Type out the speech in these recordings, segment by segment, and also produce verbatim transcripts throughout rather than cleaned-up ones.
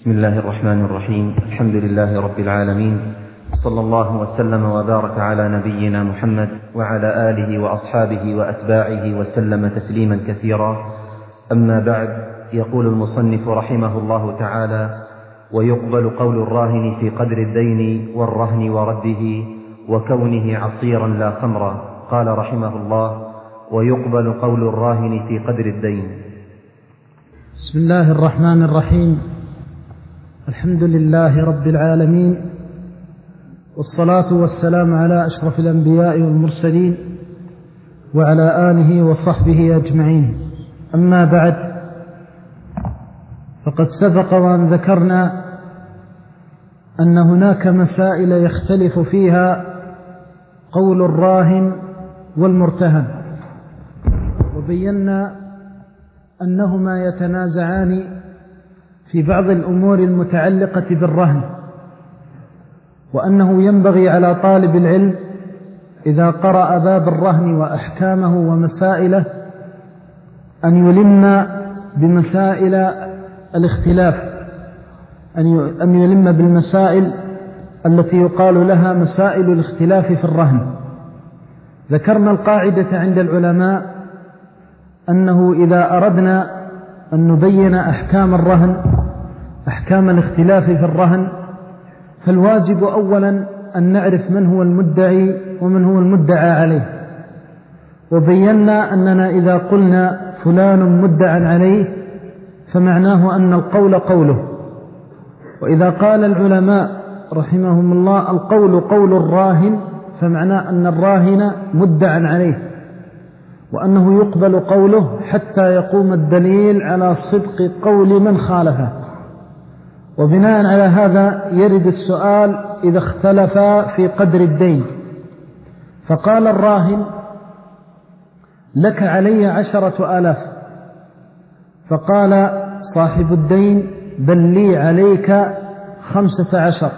بسم الله الرحمن الرحيم. الحمد لله رب العالمين، صلى الله وسلم وبارك على نبينا محمد وعلى آله وأصحابه وأتباعه وسلم تسليما كثيرا. أما بعد، يقول المصنف رحمه الله تعالى: ويقبل قول الراهن في قدر الدين والرهن ورده وكونه عصيرا لا خمرا. قال رحمه الله: ويقبل قول الراهن في قدر الدين. بسم الله الرحمن الرحيم. الحمد لله رب العالمين، والصلاة والسلام على أشرف الأنبياء والمرسلين وعلى آله وصحبه أجمعين. أما بعد، فقد سبق وأن ذكرنا أن هناك مسائل يختلف فيها قول الراهن والمرتهن، وبينا أنهما يتنازعان في بعض الأمور المتعلقة بالرهن، وأنه ينبغي على طالب العلم إذا قرأ باب الرهن وأحكامه ومسائله أن يلم بمسائل الاختلاف، أن يلم بالمسائل التي يقال لها مسائل الاختلاف في الرهن. ذكرنا القاعدة عند العلماء أنه إذا أردنا أن نبين أحكام الرهن، أحكام الاختلاف في الرهن، فالواجب أولا أن نعرف من هو المدعي ومن هو المدعى عليه. وبينا أننا إذا قلنا فلان مدعى عليه فمعناه أن القول قوله. وإذا قال العلماء رحمهم الله القول قول الراهن، فمعناه أن الراهن مدعى عليه، وأنه يقبل قوله حتى يقوم الدليل على صدق قول من خالفه. وبناء على هذا يرد السؤال إذا اختلفا في قدر الدين، فقال الراهن: لك علي عشرة آلاف، فقال صاحب الدين: بل لي عليك خمسة عشر.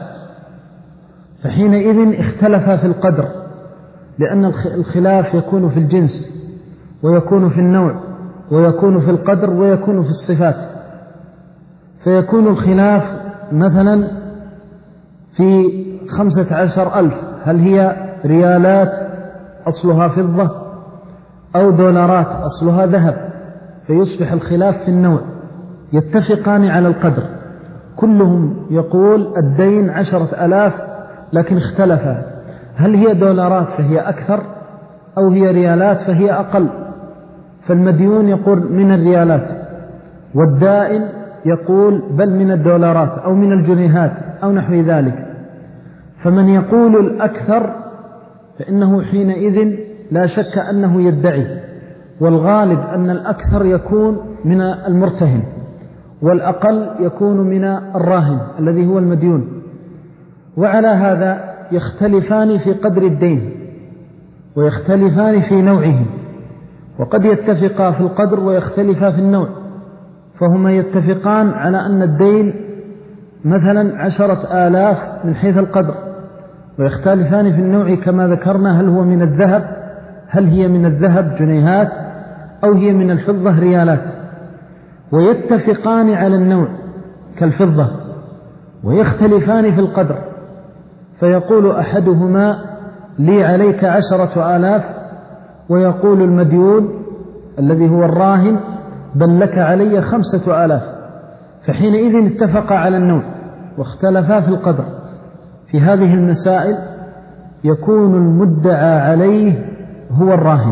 فحينئذ اختلفا في القدر، لأن الخلاف يكون في الجنس، ويكون في النوع، ويكون في القدر، ويكون في الصفات. فيكون الخلاف مثلا في خمسة عشر ألف، هل هي ريالات أصلها فضة أو دولارات أصلها ذهب، فيصبح الخلاف في النوع. يتفقان على القدر، كلهم يقول الدين عشرة ألاف، لكن اختلفا، هل هي دولارات فهي أكثر أو هي ريالات فهي أقل. فالمديون يقول من الريالات، والدائن يقول بل من الدولارات أو من الجنيهات أو نحو ذلك. فمن يقول الأكثر فإنه حينئذ لا شك أنه يدعي، والغالب أن الأكثر يكون من المرتهن، والأقل يكون من الراهن الذي هو المديون. وعلى هذا يختلفان في قدر الدين، ويختلفان في نوعه، وقد يتفقا في القدر ويختلفا في النوع. فهما يتفقان على أن الدين مثلا عشرة آلاف من حيث القدر، ويختلفان في النوع كما ذكرنا، هل هو من الذهب، هل هي من الذهب جنيهات أو هي من الفضة ريالات. ويتفقان على النوع كالفضة، ويختلفان في القدر، فيقول أحدهما لي عليك عشرة آلاف، ويقول المديون الذي هو الراهن بل لك علي خمسة آلاف. فحينئذ اتفقا على النوع واختلفا في القدر. في هذه المسائل يكون المدعى عليه هو الراهن،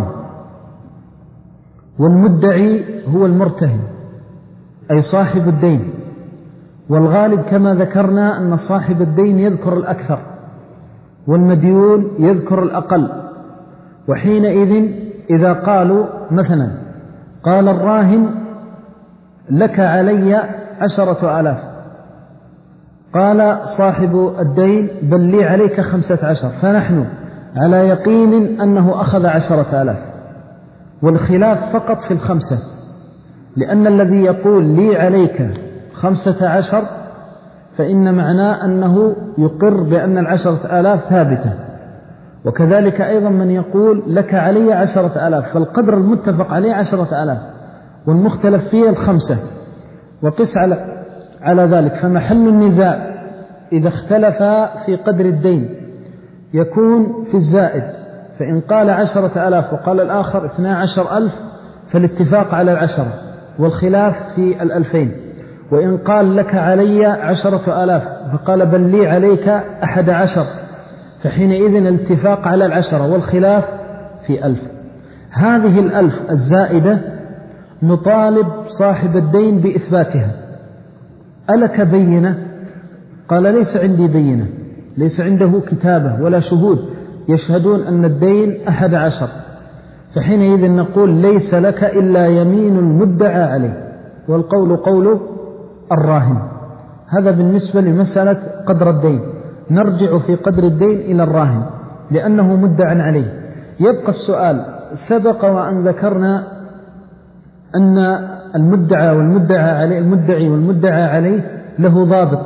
والمدعي هو المرتهن أي صاحب الدين. والغالب كما ذكرنا أن صاحب الدين يذكر الأكثر، والمديون يذكر الأقل. وحينئذ إذا قالوا مثلا قال الراهن لك علي عشرة آلاف، قال صاحب الدين بل لي عليك خمسة عشر، فنحن على يقين أنه أخذ عشرة آلاف، والخلاف فقط في الخمسة، لأن الذي يقول لي عليك خمسة عشر فإن معناه أنه يقر بأن العشرة آلاف ثابتة. وكذلك أيضا من يقول لك علي عشرة آلاف، فالقدر المتفق عليه عشرة آلاف، والمختلف فيه الخمسة. وقس على على ذلك. فمحل النزاع إذا اختلف في قدر الدين يكون في الزائد، فإن قال عشرة آلاف وقال الآخر اثنا عشر ألف فالاتفاق على العشرة والخلاف في الألفين. وإن قال لك علي عشرة آلاف فقال بل لي عليك أحد عشر فحينئذ الاتفاق على العشرة والخلاف في ألف. هذه الألف الزائدة نطالب صاحب الدين بإثباتها. ألك بينة؟ قال ليس عندي بينة، ليس عنده كتابة ولا شهود يشهدون أن الدين أحد عشر، فحينئذ نقول ليس لك إلا يمين المدعى عليه، والقول قول الراهن. هذا بالنسبة لمسألة قدر الدين. نرجع في قدر الدين إلى الراهن لأنه مدعى عليه. يبقى السؤال، سبق وأن ذكرنا أن المدعى والمدعى عليه المدعي والمدعى عليه له ضابط،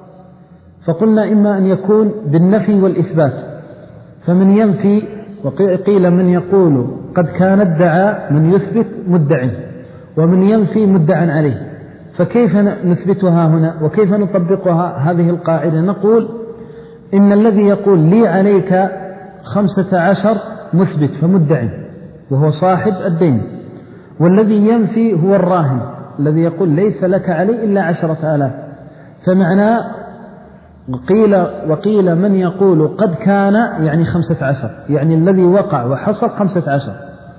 فقلنا إما أن يكون بالنفي والإثبات، فمن ينفي وقيل من يقول قد كان ادعى من يثبت مدعي، ومن ينفي مدعى عليه. فكيف نثبتها هنا وكيف نطبقها هذه القاعدة؟ نقول إن الذي يقول لي عليك خمسة عشر مثبت فمدعي وهو صاحب الدين، والذي ينفي هو الراهن الذي يقول ليس لك علي إلا عشرة آلاف. فمعنى قيل وقيل من يقول قد كان يعني خمسة عشر، يعني الذي وقع وحصل خمسة عشر،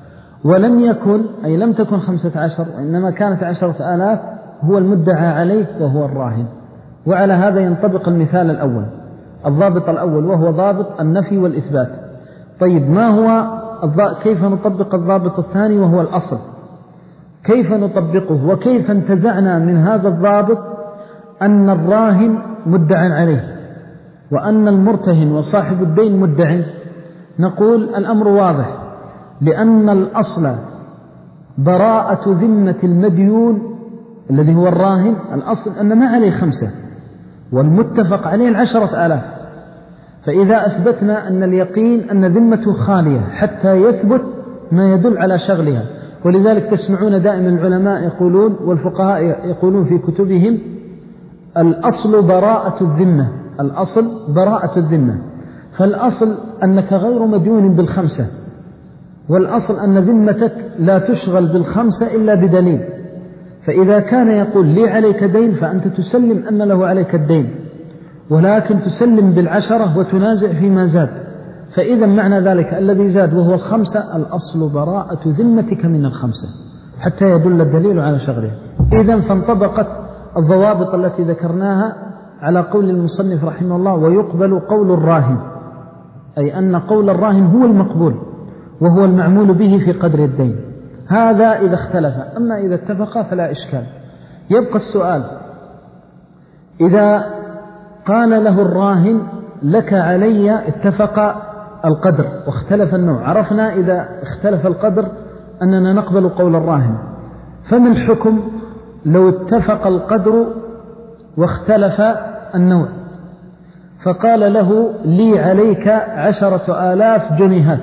ولم يكن أي لم تكن خمسة عشر وإنما كانت عشرة آلاف هو المدعى عليه وهو الراهن. وعلى هذا ينطبق المثال الأول، الضابط الأول، وهو ضابط النفي والإثبات. طيب ما هو كيف نطبق الضابط الثاني وهو الأصل؟ كيف نطبقه وكيف انتزعنا من هذا الضابط أن الراهن مدعى عليه وأن المرتهن وصاحب الدين مدعي؟ نقول الأمر واضح، لأن الأصل براءة ذمة المديون الذي هو الراهن، الأصل أن ما عليه خمسة والمتفق عليه العشرة آلاف. فإذا أثبتنا أن اليقين أن ذمته خالية حتى يثبت ما يدل على شغلها، ولذلك تسمعون دائما العلماء يقولون والفقهاء يقولون في كتبهم الأصل براءة الذمة، الأصل براءة الذمة. فالأصل أنك غير مديون بالخمسة، والأصل أن ذمتك لا تشغل بالخمسة إلا بدليل. فإذا كان يقول لي عليك دين فأنت تسلم أن له عليك الدين، ولكن تسلم بالعشرة وتنازع فيما زاد. فإذا معنى ذلك الذي زاد وهو الخمسة الأصل براءة ذمتك من الخمسة حتى يدل الدليل على شغله. إذن فانطبقت الضوابط التي ذكرناها على قول المصنف رحمه الله، ويقبل قول الراهن، أي أن قول الراهن هو المقبول وهو المعمول به في قدر الدين. هذا إذا اختلف، أما إذا اتفق فلا إشكال. يبقى السؤال، إذا قال له الراهن لك علي، اتفق القدر واختلف النوع، عرفنا إذا اختلف القدر أننا نقبل قول الراهن. فما الحكم لو اتفق القدر واختلف النوع؟ فقال له لي عليك عشرة آلاف جنيهات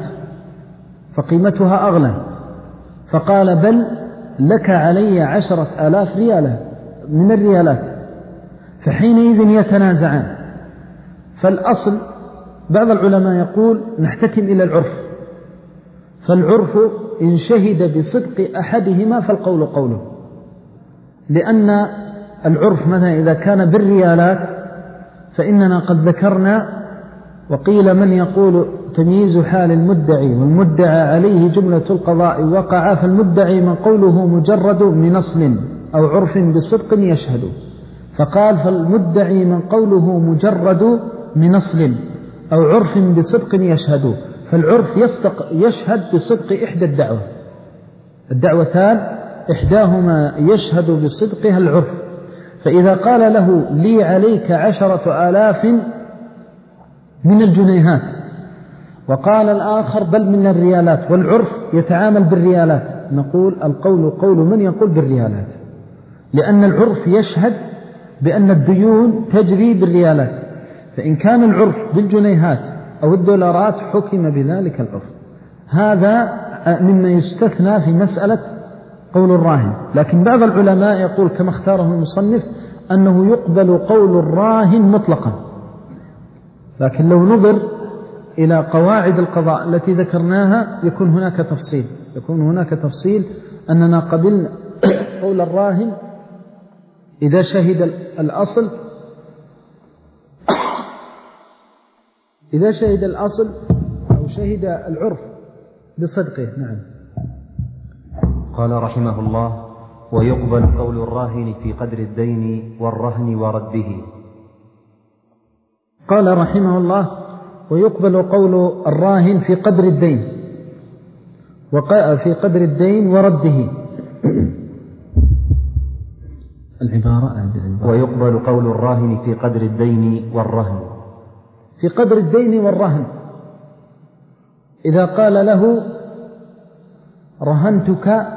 فقيمتها أغلى، فقال بل لك علي عشرة آلاف ريالا من الريالات، فحينئذ يتنازعان. فالأصل بعض العلماء يقول نحتكم إلى العرف، فالعرف إن شهد بصدق أحدهما فالقول قوله، لأن العرف مثلا إذا كان بالريالات فإننا قد ذكرنا وقيل من يقول تمييز حال المدعي والمدعى عليه جملة القضاء وقع، فالمدعي من قوله مجرد من أصل أو عرف بصدق يشهد، فقال فالمدعي من قوله مجرد من أصل أو عرف بصدق يشهد. فالعرف يصدق يشهد بصدق إحدى الدعوة الدعوتان إحداهما يشهد بصدقها العرف. فإذا قال له لي عليك عشرة آلاف من الجنيهات وقال الآخر بل من الريالات والعرف يتعامل بالريالات، نقول القول قول من يقول بالريالات، لأن العرف يشهد بأن الديون تجري بالريالات، فإن كان العرف بالجنيهات أو الدولارات حكم بذلك العرف. هذا مما يستثنى في مسألة قول الراهن. لكن بعض العلماء يقول كما اختاره المصنف أنه يقبل قول الراهن مطلقا، لكن لو نظر إلى قواعد القضاء التي ذكرناها يكون هناك تفصيل يكون هناك تفصيل أننا قبلنا قول الراهن إذا شهد الأصل إذا شهد الأصل أو شهد العرف بصدقه. نعم. قال رحمه الله: ويقبل قول الراهن في قدر الدين والرهن ورده. قال رحمه الله: ويقبل قول الراهن في قدر الدين في قدر الدين ورده. العبارة ويقبل قول الراهن في قدر الدين والرهن في قدر الدين والرهن إذا قال له: رهنتك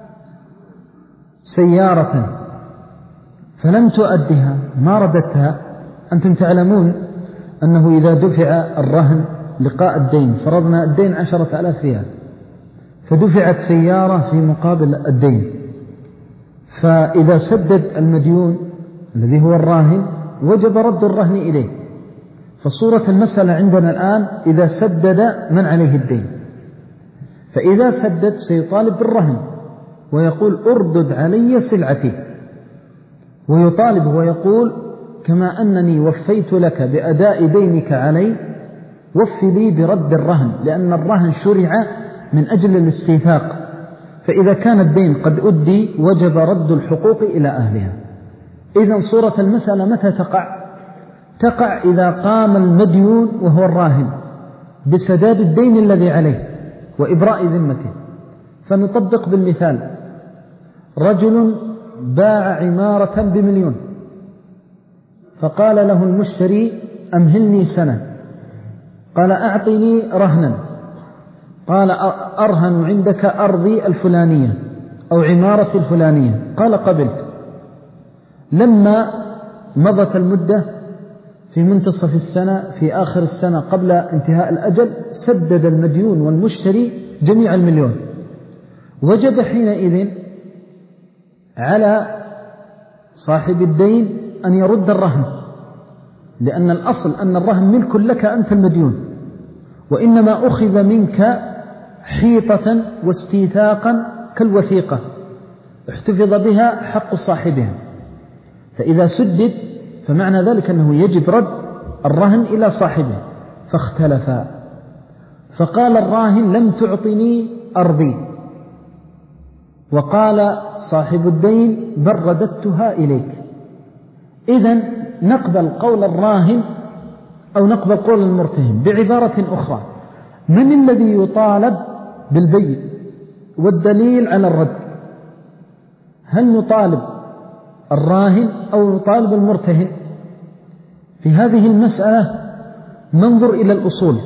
سيارة فلم تؤدها، ما ردتها. أنتم تعلمون أنه إذا دفع الرهن لقاء الدين، فرضنا الدين عشرة ألاف ريال، فدفعت سيارة في مقابل الدين، فإذا سدد المديون الذي هو الراهن وجب رد الرهن إليه. فصورة المسألة عندنا الآن إذا سدد من عليه الدين، فإذا سدد سيطالب بالرهن ويقول: أردد علي سلعتي، ويطالب ويقول: كما أنني وفيت لك بأداء دينك علي، وفي لي برد الرهن، لأن الرهن شرع من أجل الاستيثاق، فإذا كان الدين قد أدي وجب رد الحقوق إلى أهلها. إذن صورة المسألة متى تقع؟ تقع إذا قام المديون وهو الراهن بسداد الدين الذي عليه وإبراء ذمته. فنطبق بالمثال: رجل باع عمارة بمليون، فقال له المشتري: أمهلني سنة. قال: أعطني رهنا. قال: أرهن عندك أرضي الفلانية أو عمارتي الفلانية. قال: قبلت. لما مضت المدة في منتصف السنة في آخر السنة قبل انتهاء الأجل سدد المديون والمشتري جميع المليون، وجب حينئذ على صاحب الدين أن يرد الرهن، لأن الأصل أن الرهن ملك لك أنت المديون، وإنما أخذ منك حيطة واستيثاقا كالوثيقة احتفظ بها حق صاحبها، فإذا سدد فمعنى ذلك أنه يجب رد الرهن إلى صاحبه. فاختلفا، فقال الراهن: لم تعطني أرضي، وقال صاحب الدين: بل رددتها إليك. إذن نقبل قول الراهن أو نقبل قول المرتهن. بعبارة أخرى: من الذي يطالب بالبيع والدليل على الرد؟ هل نطالب الراهن أو نطالب المرتهن؟ في هذه المسألة ننظر إلى الأصول.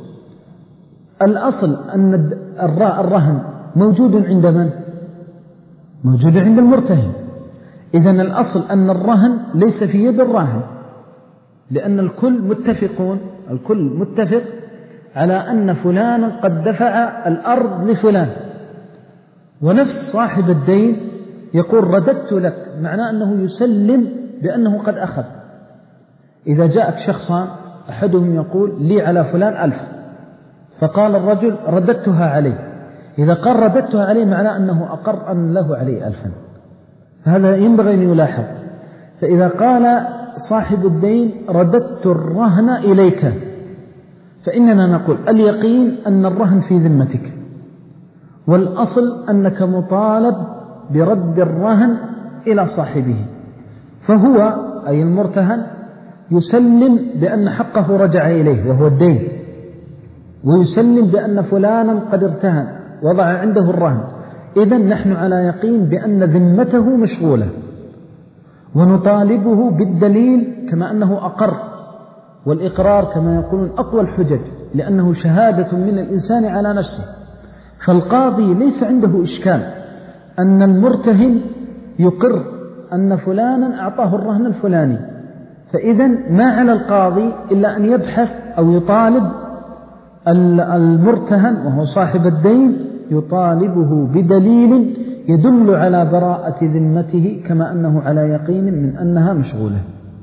الأصل أن الرهن موجود عند من؟ موجود عند المرتهن. إذن الأصل أن الرهن ليس في يد الراهن، لأن الكل متفقون الكل متفق على أن فلانا قد دفع الأرض لفلان، ونفس صاحب الدين يقول: رددت لك، معناه أنه يسلم بأنه قد أخذ. إذا جاءك شخصان أحدهم يقول: لي على فلان ألف، فقال الرجل: رددتها عليه. إذا قال رددتها عليه معناه أنه أقر أن له عليه ألفا، هذا ينبغي أن يلاحظ. فإذا قال صاحب الدين: رددت الرهن إليك، فإننا نقول اليقين أن الرهن في ذمتك، والأصل أنك مطالب برد الرهن إلى صاحبه، فهو أي المرتهن يسلم بأن حقه رجع إليه وهو الدين، ويسلم بأن فلانا قد ارتهن وضع عنده الرهن. إذن نحن على يقين بأن ذمته مشغولة، ونطالبه بالدليل كما أنه أقر، والإقرار كما يقولون أقوى الحجج، لأنه شهادة من الإنسان على نفسه. فالقاضي ليس عنده إشكال أن المرتهن يقر أن فلانا أعطاه الرهن الفلاني، فإذن ما على القاضي إلا أن يبحث أو يطالب المرتهن وهو صاحب الدين، يطالبه بدليل يدل على براءة ذمته كما أنه على يقين من أنها مشغولة.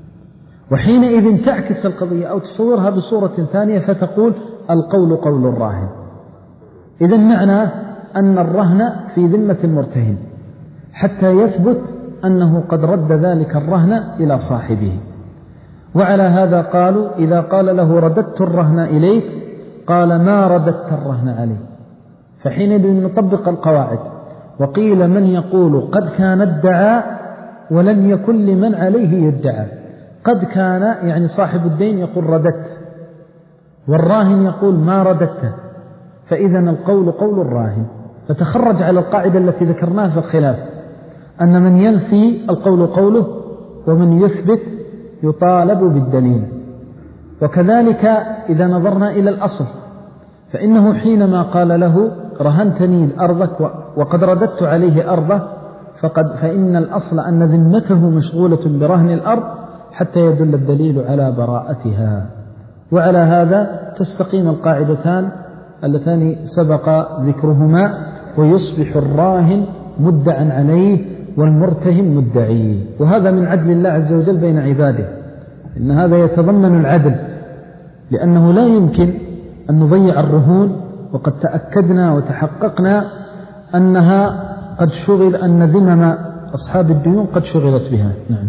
وحينئذ تعكس القضية أو تصورها بصورة ثانية فتقول القول قول الراهن. إذن معنى أن الرهن في ذمة المرتهن حتى يثبت أنه قد رد ذلك الرهن إلى صاحبه. وعلى هذا قالوا إذا قال له رددت الرهن إليك قال ما رددت الرهن عليه، فحينئذ نطبق القواعد. وقيل من يقول قد كان ادعى ولم يكن لمن عليه يدعى. قد كان يعني صاحب الدين يقول رددت، والراهن يقول ما رددته، فإذا القول قول الراهن. فتخرج على القاعدة التي ذكرناها في الخلاف أن من ينفي القول قوله ومن يثبت يطالب بالدليل. وكذلك إذا نظرنا إلى الأصل فإنه حينما قال له رهنتني أرضك وقد رددت عليه أرضه فقد فإن الأصل أن ذمته مشغولة برهن الأرض حتى يدل الدليل على براءتها. وعلى هذا تستقيم القاعدتان اللتان سبق ذكرهما، ويصبح الراهن مدعا عليه والمرتهن مدعي. وهذا من عدل الله عز وجل بين عباده، إن هذا يتضمن العدل، لأنه لا يمكن أن نضيع الرهون وقد تأكدنا وتحققنا أنها قد شغل أن ذمم أصحاب الديون قد شغلت بها. نعم.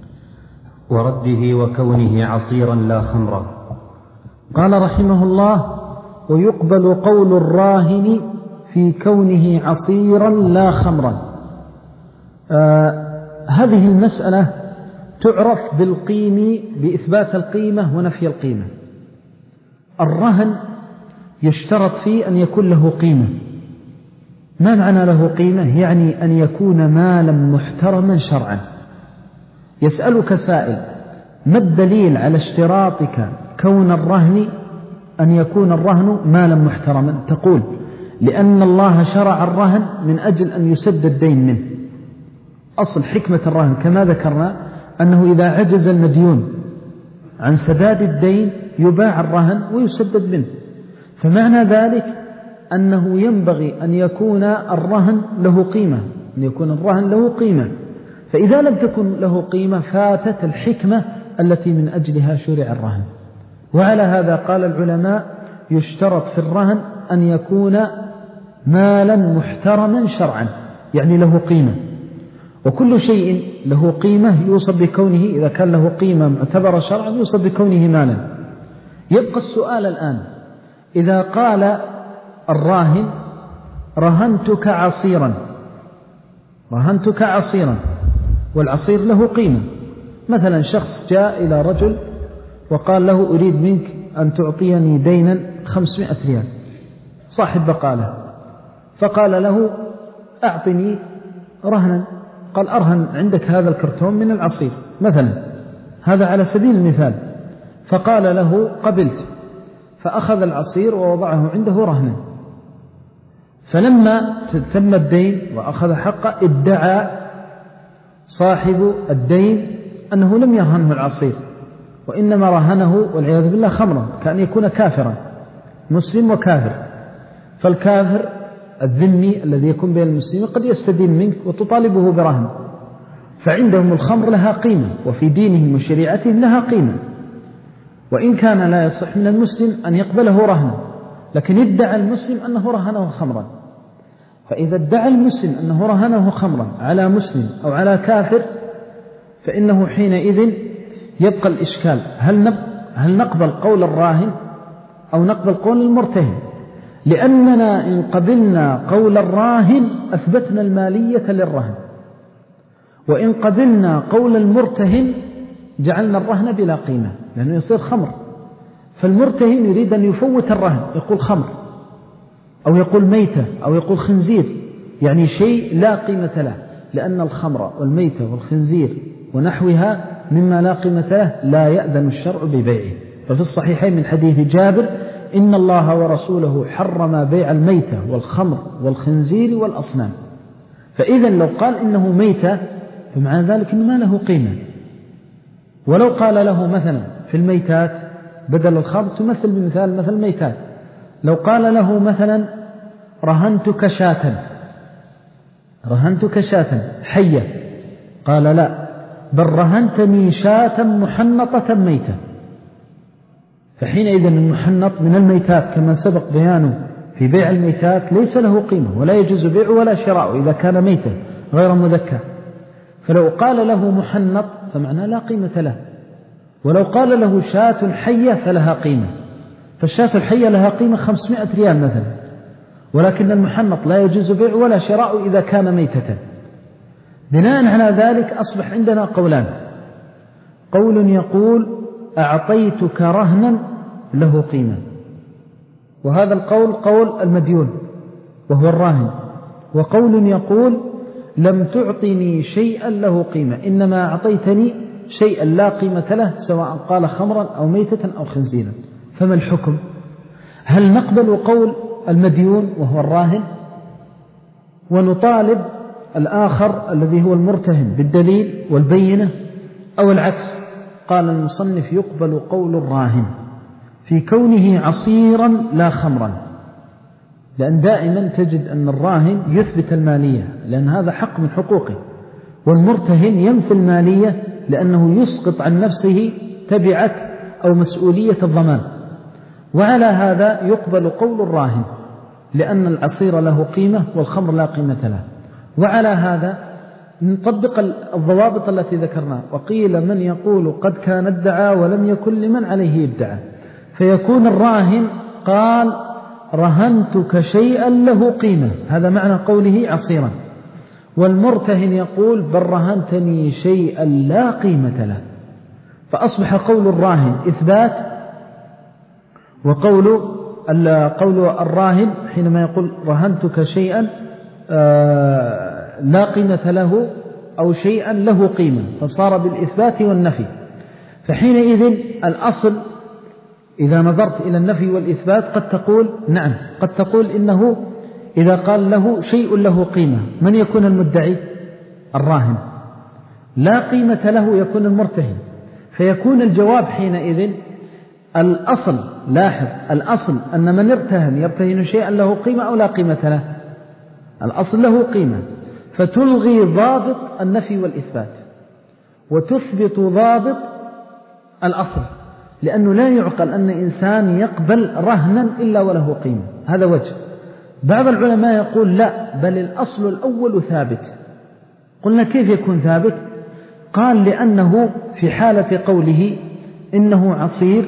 ورده وكونه عصيرا لا خمرا. قال رحمه الله ويقبل قول الراهن في كونه عصيرا لا خمرا. آه هذه المسألة تعرف بالقيم بإثبات القيمة ونفي القيمة. الرهن يشترط فيه أن يكون له قيمة. ما معنى له قيمة؟ يعني أن يكون مالا محترما شرعا. يسألك سائل ما الدليل على اشتراطك كون الرهن أن يكون الرهن مالا محترما؟ تقول لأن الله شرع الرهن من أجل أن يسد الدين منه. أصل حكمة الرهن كما ذكرنا أنه إذا عجز المديون عن سداد الدين يباع الرهن ويسدد منه. فمعنى ذلك أنه ينبغي أن يكون الرهن له قيمة، أن يكون الرهن له قيمة. فإذا لم تكن له قيمة فاتت الحكمة التي من أجلها شرع الرهن. وعلى هذا قال العلماء يشترط في الرهن أن يكون مالا محترما شرعا، يعني له قيمة. وكل شيء له قيمة يوصف بكونه، إذا كان له قيمة معتبرة شرعا يوصف بكونه مالا. يبقى السؤال الآن إذا قال الراهن رهنتك عصيرا، رهنتك عصيرا، والعصير له قيمة. مثلا شخص جاء إلى رجل وقال له أريد منك أن تعطيني دينا خمسمائة ريال، صاحب بقالة، فقال له أعطني رهنا، قال أرهن عندك هذا الكرتون من العصير مثلا، هذا على سبيل المثال. فقال له قبلت، فأخذ العصير ووضعه عنده رهنا. فلما تم الدين وأخذ حقه ادعى صاحب الدين أنه لم يرهنه العصير وإنما رهنه والعياذ بالله خمرا، كأن يكون كافرا، مسلم وكافر. فالكافر الذمي الذي يكون بين المسلمين قد يستدين منك وتطالبه برهن، فعندهم الخمر لها قيمة وفي دينهم وشريعتهم لها قيمة، وإن كان لا يصح من المسلم أن يقبله رهنا، لكن ادعى المسلم أنه رهنه خمرا. فإذا ادعى المسلم أنه رهنه خمرا على مسلم أو على كافر فإنه حينئذ يبقى الإشكال، هل هل نقبل قول الراهن أو نقبل قول المرتهن؟ لأننا إن قبلنا قول الراهن أثبتنا المالية للرهن، وإن قبلنا قول المرتهن جعلنا الرهن بلا قيمة لأنه يصير خمر. فالمرتهن يريد أن يفوت الرهن، يقول خمر أو يقول ميتة أو يقول خنزير، يعني شيء لا قيمة له، لأن الخمر والميتة والخنزير ونحوها مما لا قيمة له لا يأذن الشرع ببيعه. ففي الصحيحين من حديث جابر إن الله ورسوله حرم بيع الميتة والخمر والخنزير والأصنام. فإذا لو قال إنه ميتة فمعنى ذلك إنه ما له قيمة. ولو قال له مثلا في الميتات بدل الخمر تمثل بمثال مثل ميتات، لو قال له مثلا رهنتك شاة، رهنتك شاة حية، قال لا، بل رهنتني شاة محنطة ميتة. فحينئذ المحنط من الميتات كما سبق بيانه في بيع الميتات ليس له قيمة، ولا يجوز بيع ولا شراء إذا كان ميتا غير مذكى. فلو قال له محنط فمعناه لا قيمة له، ولو قال له شاة حية فلها قيمة. فالشاة الحية لها قيمة خمسمائة ريال مثلا، ولكن المحنط لا يجوز بيع ولا شراء إذا كان ميتة. بناء على ذلك أصبح عندنا قولان: قول يقول أعطيتك رهنا له قيمة، وهذا القول قول المديون وهو الراهن، وقول يقول لم تعطني شيئا له قيمة، إنما أعطيتني شيئا لا قيمة له، سواء قال خمرا أو ميتة أو خنزيرا. فما الحكم؟ هل نقبل قول المديون وهو الراهن ونطالب الآخر الذي هو المرتهن بالدليل والبينة، أو العكس؟ قال المصنف يقبل قول الراهن في كونه عصيرا لا خمرا، لأن دائما تجد أن الراهن يثبت المالية لأن هذا حق من حقوقه، والمرتهن ينفي المالية لأنه يسقط عن نفسه تبعة أو مسؤولية الضمان. وعلى هذا يقبل قول الراهن لأن العصير له قيمة والخمر لا قيمة له. وعلى هذا نطبق الضوابط التي ذكرناها. وقيل من يقول قد كان ادعى ولم يكن لمن عليه ادعى، فيكون الراهن قال رهنتك شيئا له قيمة، هذا معنى قوله عصيرا، والمرتهن يقول بل رهنتني شيئا لا قيمة له. فأصبح قول الراهن إثبات، وقول قول الراهن حينما يقول رهنتك شيئا لا قيمة له أو شيئا له قيمة، فصار بالإثبات والنفي. فحينئذ الأصل إذا نظرت إلى النفي والإثبات قد تقول نعم، قد تقول إنه إذا قال له شيء له قيمة من يكون المدعي؟ الراهن. لا قيمة له يكون المرتهن، فيكون الجواب حينئذ الأصل. لاحظ الأصل أن من ارتهن يرتهن شيئا له قيمة أو لا قيمة له، الأصل له قيمة، فتلغي ضابط النفي والإثبات وتثبت ضابط الأصل، لأنه لا يعقل أن إنسان يقبل رهنا إلا وله قيمة. هذا وجه. بعض العلماء يقول لا، بل الأصل الأول ثابت. قلنا كيف يكون ثابت؟ قال لأنه في حالة قوله إنه عصير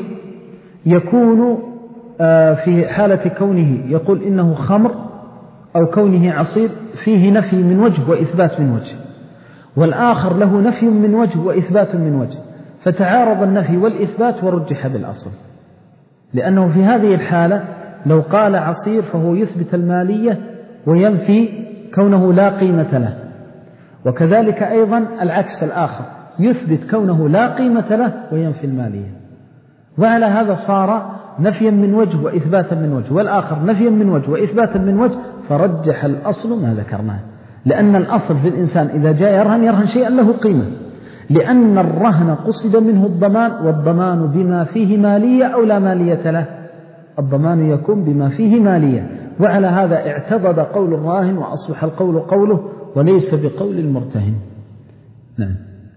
يكون في حالة كونه يقول إنه خمر أو كونه عصير فيه نفي من وجه وإثبات من وجه، والآخر له نفي من وجه وإثبات من وجه، فتعارض النفي والإثبات ورجح بالأصل. لأنه في هذه الحالة لو قال عصير فهو يثبت المالية وينفي كونه لا قيمة له، وكذلك أيضا العكس الآخر يثبت كونه لا قيمة له وينفي المالية. وعلى هذا صار نفيا من وجه وإثباتا من وجه، والآخر نفيا من وجه وإثباتا من وجه، فرجح الأصل ما ذكرناه. لأن الأصل في الإنسان إذا جاء يرهن يرهن شيئا له قيمة، لأن الرهن قصد منه الضمان، والضمان بما فيه مالية أو لا مالية له، الضمان يكون بما فيه مالية. وعلى هذا اعتضد قول الراهن وأصبح القول قوله وليس بقول المرتهن. نعم.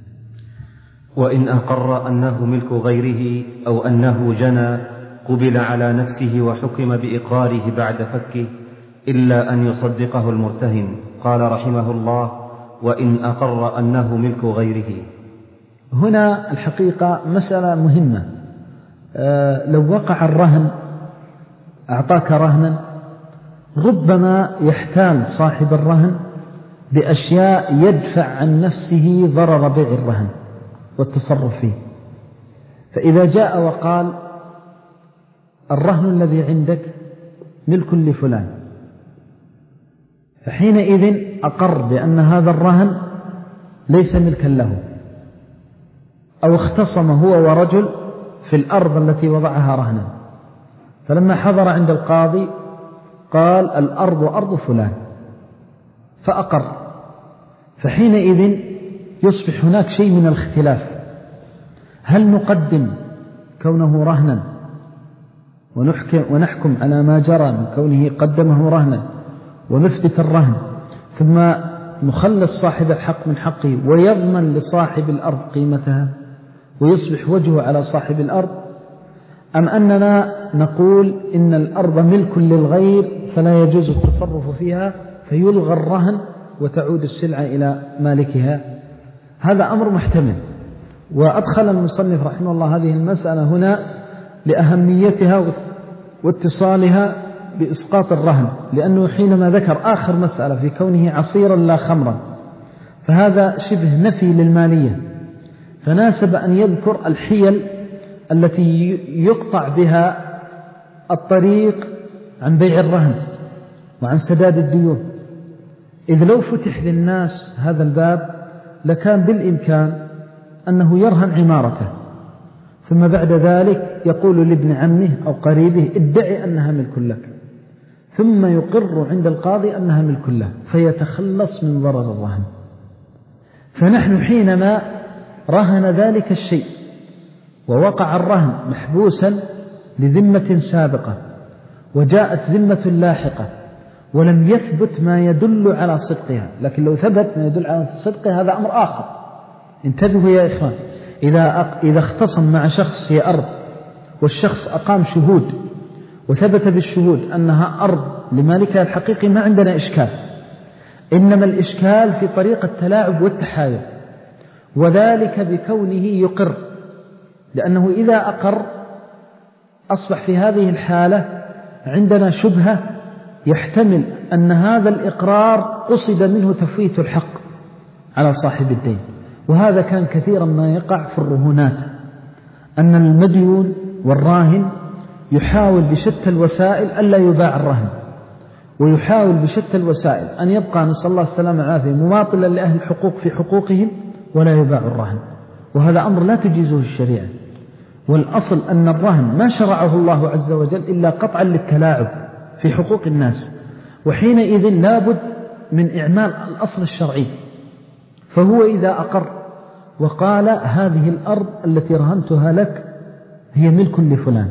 وإن أقر أنه ملك غيره أو أنه جنى قبل على نفسه وحكم بإقراره بعد فكه إلا أن يصدقه المرتهن. قال رحمه الله: وإن أقر أنه ملك غيره. هنا الحقيقة مسألة مهمة. أه لو وقع الرهن، أعطاك رهنا، ربما يحتال صاحب الرهن بأشياء يدفع عن نفسه ضرر بيع الرهن والتصرف فيه. فإذا جاء وقال الرهن الذي عندك ملك لفلان، فحينئذ أقر بأن هذا الرهن ليس ملكا له، أو اختصم هو ورجل في الأرض التي وضعها رهنا، فلما حضر عند القاضي قال الأرض أرض فلان فأقر، فحينئذ يصبح هناك شيء من الاختلاف. هل نقدم كونه رهنا ونحكم على ما جرى من كونه قدمه رهنا ونثبت الرهن، ثم نخلص صاحب الحق من حقه ويضمن لصاحب الأرض قيمتها ويصبح وجهه على صاحب الأرض، أم أننا نقول إن الأرض ملك للغير فلا يجوز التصرف فيها فيلغى الرهن وتعود السلعة إلى مالكها؟ هذا أمر محتمل. وأدخل المصنف رحمه الله هذه المسألة هنا لأهميتها واتصالها بإسقاط الرهن، لأنه حينما ذكر آخر مسألة في كونه عصيرا لا خمرا فهذا شبه نفي للمالية، فناسب أن يذكر الحيل التي يقطع بها الطريق عن بيع الرهن وعن سداد الديون. إذ لو فتح للناس هذا الباب لكان بالإمكان أنه يرهن عمارته، ثم بعد ذلك يقول لابن عمه أو قريبه ادعي أنها ملك لك، ثم يقر عند القاضي أنها ملك له فيتخلص من ضرر الرهن. فنحن حينما رهن ذلك الشيء ووقع الرهن محبوسا لذمة سابقة وجاءت ذمة لاحقة ولم يثبت ما يدل على صدقها، لكن لو ثبت ما يدل على صدقها هذا أمر آخر. انتبهوا يا إخوان، إذا إذا اختصم مع شخص في أرض والشخص أقام شهود وثبت بالشهود أنها أرض لمالكها الحقيقي ما عندنا إشكال، إنما الإشكال في طريقة التلاعب والتحايل، وذلك بكونه يقر، لأنه إذا أقر أصبح في هذه الحالة عندنا شبهة يحتمل أن هذا الإقرار قصد منه تفويت الحق على صاحب الدين. وهذا كان كثيرا ما يقع في الرهونات، أن المديون والراهن يحاول بشتى الوسائل ألا يباع الرهن، ويحاول بشتى الوسائل أن يبقى نسأل الله السلامة والعافية مماطلا لأهل الحقوق في حقوقهم ولا يباع الرهن، وهذا أمر لا تجيزه الشريعة. والأصل أن الرهن ما شرعه الله عز وجل إلا قطعا للتلاعب في حقوق الناس، وحينئذ لابد من إعمال الأصل الشرعي. فهو إذا أقر وقال هذه الأرض التي رهنتها لك هي ملك لفلان،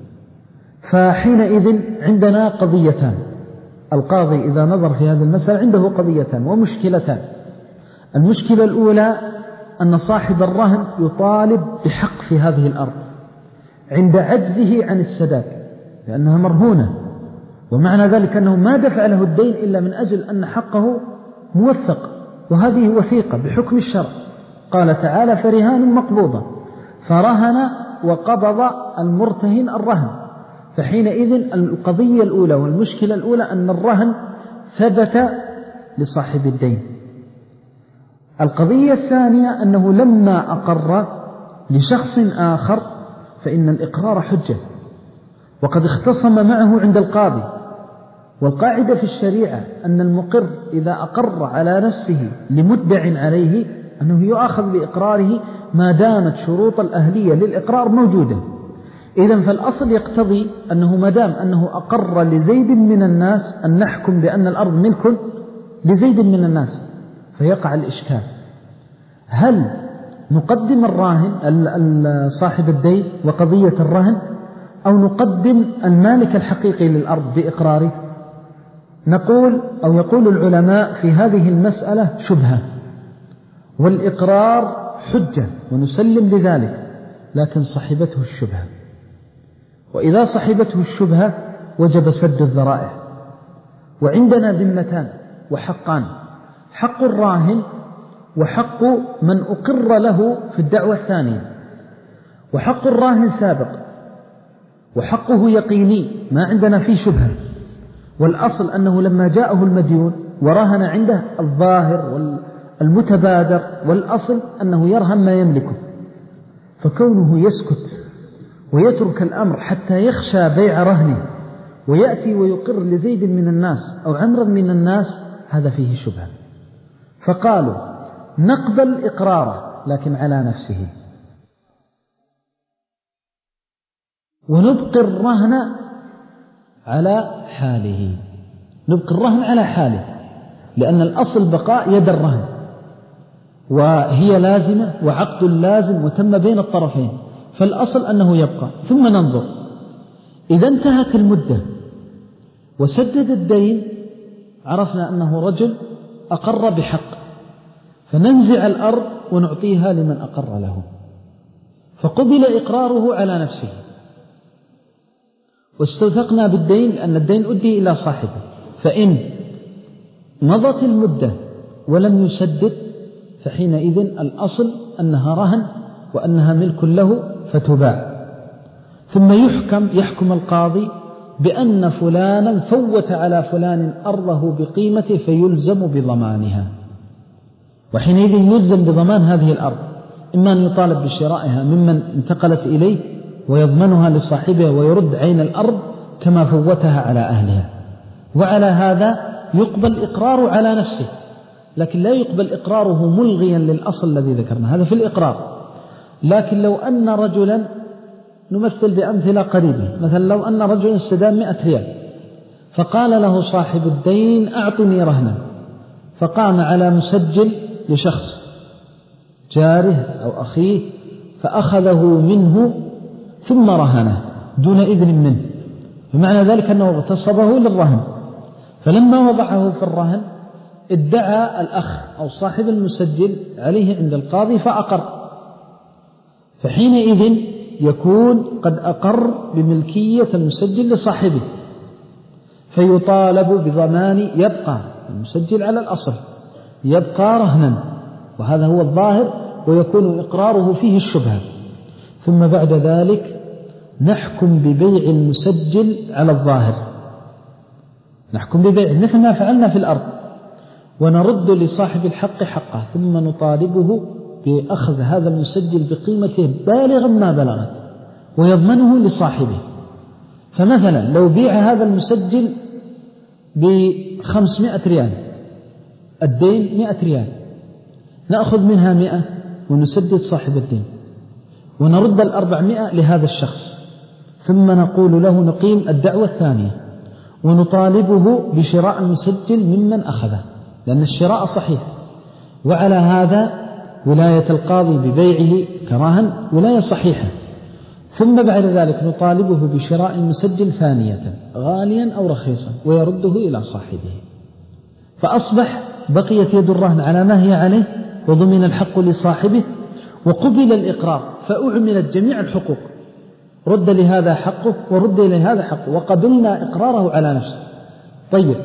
فحينئذ عندنا قضيتان. القاضي إذا نظر في هذه المسألة عنده قضيتان ومشكلتان. المشكلة الأولى أن صاحب الرهن يطالب بحق في هذه الأرض عند عجزه عن السداد لأنها مرهونة، ومعنى ذلك أنه ما دفع له الدين إلا من أجل أن حقه موثق، وهذه وثيقة بحكم الشرع. قال تعالى فرهان مقبوضة، فرهن وقبض المرتهن الرهن. فحينئذ القضية الأولى والمشكلة الأولى أن الرهن ثبت لصاحب الدين. القضية الثانية أنه لما أقر لشخص آخر فإن الإقرار حجة، وقد اختصم معه عند القاضي. والقاعدة في الشريعة أن المقر إذا أقر على نفسه لمدع عليه أنه يؤخذ بإقراره ما دامت شروط الأهلية للإقرار موجودة. إذن فالأصل يقتضي أنه ما دام أنه أقر لزيد من الناس أن نحكم بأن الأرض ملك لزيد من الناس، فيقع الإشكال: هل نقدم الراهن صاحب الدين وقضية الرهن، أو نقدم المالك الحقيقي للأرض بإقراره؟ نقول أو يقول العلماء في هذه المسألة شبهة، والإقرار حجة ونسلم لذلك، لكن صحبته الشبهة، وإذا صحبته الشبهة وجب سد الذرائع. وعندنا ذمتان وحقان: حق الراهن وحق من أقر له في الدعوة الثانية. وحق الراهن سابق وحقه يقيني ما عندنا فيه شبهة، والأصل أنه لما جاءه المديون ورهن عنده الظاهر والمتبادر، والأصل أنه يرهن ما يملكه، فكونه يسكت ويترك الأمر حتى يخشى بيع رهنه ويأتي ويقر لزيد من الناس أو عمرا من الناس، هذا فيه شبهة. فقالوا نقبل إقراره لكن على نفسه، ونبقي الرهن على حاله، نبقي الرهن على حاله، لأن الأصل بقاء يد الرهن، وهي لازمة وعقد لازم وتم بين الطرفين، فالأصل أنه يبقى. ثم ننظر إذا انتهت المدة وسدد الدين، عرفنا أنه رجل أقر بحق، فننزع الأرض ونعطيها لمن أقر له، فقبل إقراره على نفسه، واستوثقنا بالدين لأن الدين أدي إلى صاحبه، فإن مضت المدة ولم يسدد فحينئذ الأصل أنها رهن وأنها ملك له فتباع. ثم يحكم يحكم القاضي بأن فلانا فوت على فلان أرضه بقيمته فيلزم بضمانها، وحينئذ يلزم بضمان هذه الأرض، إما أن يطالب بشرائها ممن انتقلت إليه ويضمنها لصاحبها ويرد عين الأرض كما فوتها على أهلها. وعلى هذا يقبل إقرار على نفسه، لكن لا يقبل إقراره ملغيا للأصل الذي ذكرنا، هذا في الإقرار. لكن لو أن رجلا، نمثل بأمثلة قريبة، مثلا لو أن رجلا استدان مئة ريال فقال له صاحب الدين أعطني رهنا، فقام على مسجل لشخص جاره أو أخيه فأخذه منه ثم رهنه دون إذن منه، بمعنى ذلك أنه اغتصبه للرهن، فلما وضعه في الرهن ادعى الأخ أو صاحب المسجل عليه عند القاضي فأقر، فحينئذ يكون قد أقر بملكية المسجل لصاحبه، فيطالب بضمان، يبقى المسجل على الأصل يبقى رهنا، وهذا هو الظاهر، ويكون إقراره فيه الشبهة. ثم بعد ذلك نحكم ببيع المسجل على الظاهر، نحكم ببيع مثل ما فعلنا في الأرض، ونرد لصاحب الحق حقه، ثم نطالبه بأخذ هذا المسجل بقيمته بالغا ما بلغت ويضمنه لصاحبه. فمثلا لو بيع هذا المسجل بخمسمائة ريال، الدين مائة ريال، نأخذ منها مئة ونسدد صاحب الدين، ونرد الأربعمائة لهذا الشخص، ثم نقول له نقيم الدعوة الثانية ونطالبه بشراء المسجل ممن أخذه، لأن الشراء صحيح. وعلى هذا ولاية القاضي ببيعه كراهن ولاية صحيحة. ثم بعد ذلك نطالبه بشراء المسجل ثانية غاليا أو رخيصا ويرده إلى صاحبه، فأصبح بقيت يد الرهن على ما هي عليه وضمن الحق لصاحبه، وقبل الإقرار فأعملت جميع الحقوق، رد لهذا حقه ورد لهذا حقه، وقبلنا إقراره على نفسه. طيب،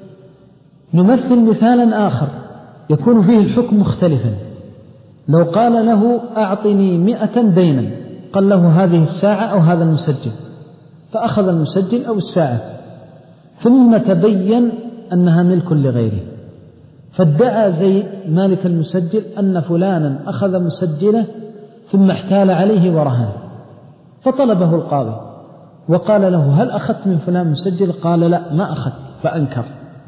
نمثل مثالا آخر يكون فيه الحكم مختلفا. لو قال له أعطني مئة دينا، قال له هذه الساعة أو هذا المسجل، فأخذ المسجل أو الساعة، ثم تبين أنها ملك لغيره، فادعى زيد مالك المسجل أن فلانا أخذ مسجله ثم احتال عليه ورهنه، فطلبه القاضي وقال له هل أخذت من فلان مسجل؟ قال لا ما أخذت، فأنكر،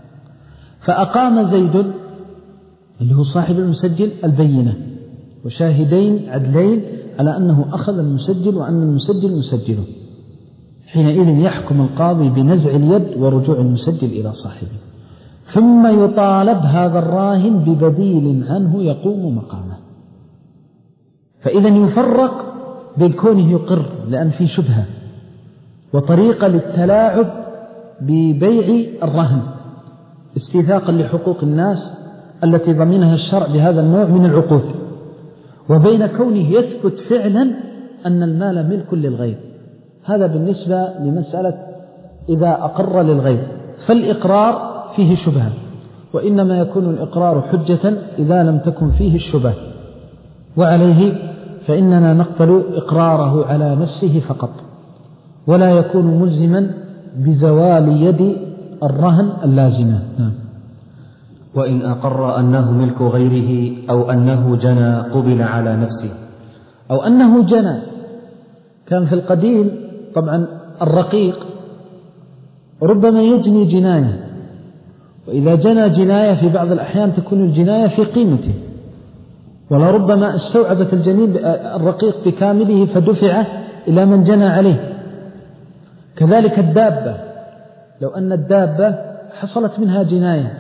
فأقام زيد اللي هو صاحب المسجل البينة وشاهدين عدلين على أنه أخذ المسجل وأن المسجل مسجله، حينئذ يحكم القاضي بنزع اليد ورجوع المسجل إلى صاحبه، ثم يطالب هذا الراهن ببديل عنه يقوم مقامه. فإذا يفرق بين كونه يقر لأن في شبهة، وطريقة للتلاعب ببيع الرهن استيثاقا لحقوق الناس التي ضمنها الشرع بهذا النوع من العقود، وبين كونه يثبت فعلا أن المال ملك للغير. هذا بالنسبة لمسألة إذا أقر للغير، فالإقرار فيه شبهة، وإنما يكون الإقرار حجة إذا لم تكن فيه الشبهة، وعليه فإننا نقبل إقراره على نفسه فقط، ولا يكون ملزما بزوال يد الرهن اللازمة. نعم. وإن أقر أنه ملك غيره أو أنه جنى قبل على نفسه. أو أنه جنى، كان في القديم طبعا الرقيق ربما يجني جناية، وإذا جنى جناية في بعض الأحيان تكون الجناية في قيمته، ولربما استوعبت الجنين الرقيق بكامله فدفع إلى من جنى عليه. كذلك الدابة، لو أن الدابة حصلت منها جناية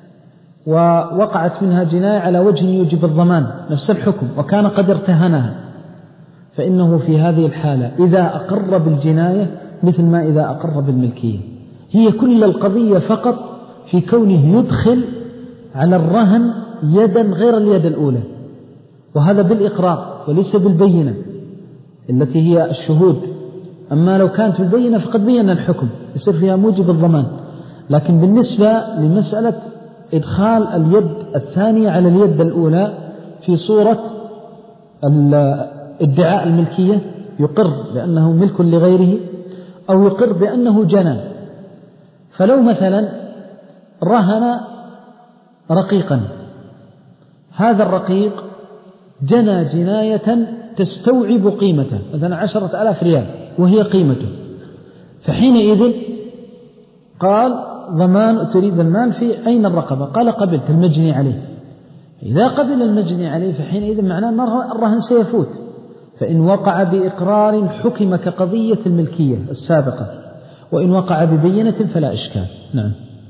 ووقعت منها جناية على وجه يوجب الضمان نفس الحكم وكان قد ارتهنها، فإنه في هذه الحالة إذا أقر بالجناية مثل ما إذا أقر بالملكية. هي كل القضية فقط في كونه يدخل على الرهن يدا غير اليد الأولى، وهذا بالإقرار وليس بالبينة التي هي الشهود. أما لو كانت بالبينة فقد بينا الحكم يصير فيها موجب الضمان. لكن بالنسبة لمسألة إدخال اليد الثانية على اليد الأولى في صورة ادعاء الملكية، يقر بأنه ملك لغيره أو يقر بأنه جنى. فلو مثلا رهن رقيقا، هذا الرقيق جنى جناية تستوعب قيمته، مثلا عشرة آلاف ريال وهي قيمته، فحينئذ قال ضمان تريد المال في عين الرقبة، قال قبلت المجني عليه. إذا قبل المجني عليه فحينئذ معناه أن الرهن سيفوت، فإن وقع بإقرار حكم كقضية الملكية السابقة، وإن وقع ببينة فلا إشكال. نعم.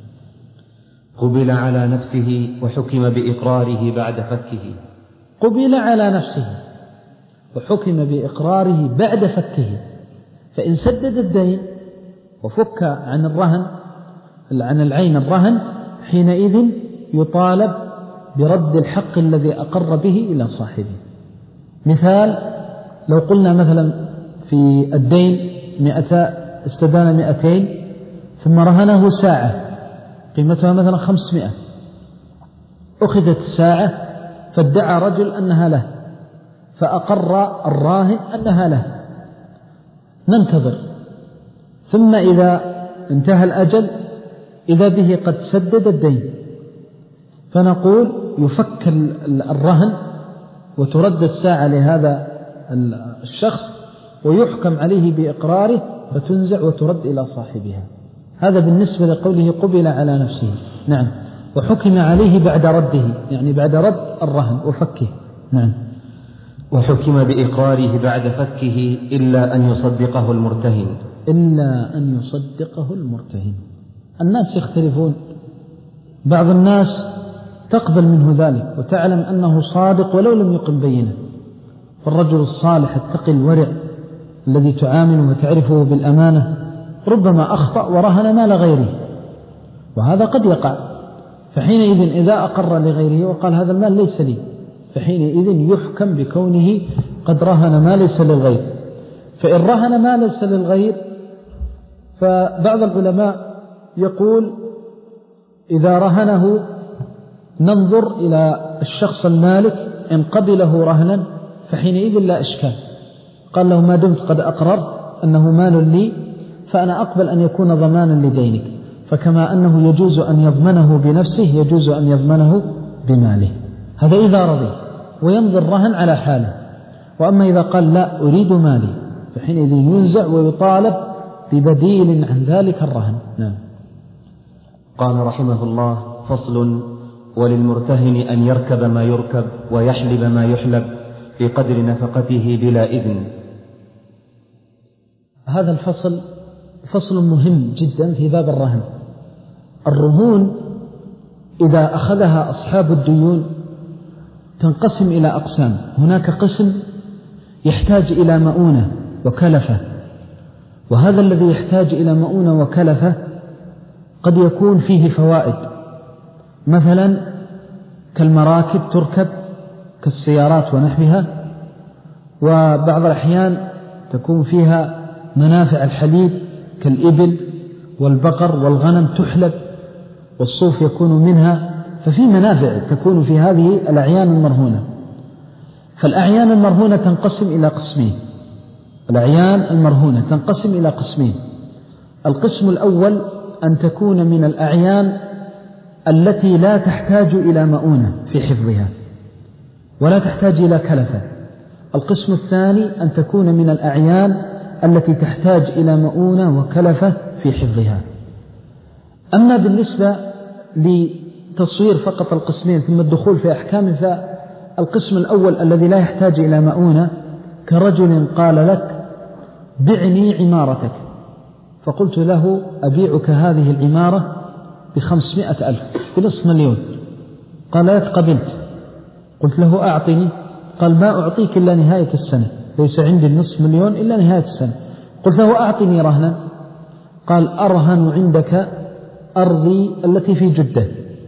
قبل على نفسه وحكم بإقراره بعد فكه. قبل على نفسه وحكم بإقراره بعد فكه، فإن سدد الدين وفك عن الرهن عن العين الرهن حينئذ يطالب برد الحق الذي أقر به إلى صاحبه. مثال، لو قلنا مثلا في الدين مئتا استدان مئتين ثم رهنه ساعة قيمتها مثلا خمسمائة، أخذت الساعة فادعى رجل أنها له فأقر الراهن أنها له، ننتظر، ثم إذا انتهى الأجل إذا به قد سدد الدين، فنقول يفك الرهن وترد الساعة لهذا الشخص ويحكم عليه بإقراره فتنزع وترد إلى صاحبها. هذا بالنسبة لقوله قبل على نفسه. نعم. وحكم عليه بعد رده، يعني بعد رد الرهن وفكه. نعم. وحكم بإقراره بعد فكه إلا أن يصدقه المرتهن. إلا أن يصدقه المرتهن. الناس يختلفون، بعض الناس تقبل منه ذلك وتعلم أنه صادق ولو لم يقم بينه، فالرجل الصالح التقي الورع الذي تعامله وتعرفه بالأمانة ربما أخطأ ورهن مال غيره، وهذا قد يقع، فحينئذ إذا أقر لغيره وقال هذا المال ليس لي، فحينئذ يحكم بكونه قد رهن ما ليس للغير. فإن رهن ما ليس للغير فبعض العلماء يقول إذا رهنه ننظر إلى الشخص المالك، إن قبله رهنا فحينئذ لا إشكال، قال له ما دمت قد أقررت أنه مال لي فأنا أقبل أن يكون ضمانا لدينك، فكما أنه يجوز أن يضمنه بنفسه يجوز أن يضمنه بماله. هذا إذا رضي وينظر رهن على حاله. وأما إذا قال لا أريد مالي فحينئذ ينزع ويطالب ببديل عن ذلك الرهن. نعم. قال رحمه الله: فصل: وللمرتهن أن يركب ما يركب ويحلب ما يحلب في قدر نفقته بلا إذن. هذا الفصل فصل مهم جدا في باب الرهن. الرهون إذا أخذها أصحاب الديون تنقسم إلى أقسام. هناك قسم يحتاج إلى مؤونة وكلفة، وهذا الذي يحتاج إلى مؤونة وكلفة قد يكون فيه فوائد، مثلا كالمراكب تركب كالسيارات ونحوها، وبعض الأحيان تكون فيها منافع الحليب كالإبل والبقر والغنم تحلب والصوف يكون منها، ففي منافع تكون في هذه الأعيان المرهونة. فالأعيان المرهونة تنقسم إلى قسمين. الأعيان المرهونة تنقسم إلى قسمين. القسم الأول أن تكون من الأعيان التي لا تحتاج إلى مؤونة في حفظها ولا تحتاج إلى كلفة. القسم الثاني أن تكون من الأعيان التي تحتاج إلى مؤونة وكلفة في حفظها. أما بالنسبة لتصوير فقط القسمين ثم الدخول في أحكامه، فالقسم الأول الذي لا يحتاج إلى مؤونة كرجل قال لك بعني عمارتك، فقلت له أبيعك هذه العمارة بخمسمائة ألف بنصف مليون، قال لك قبلت، قلت له أعطني، قال ما أعطيك إلا نهاية السنة، ليس عندي النصف مليون إلا نهاية السنة. قلت له أعطني رهنا، قال أرهن عندك أرضي التي في جدة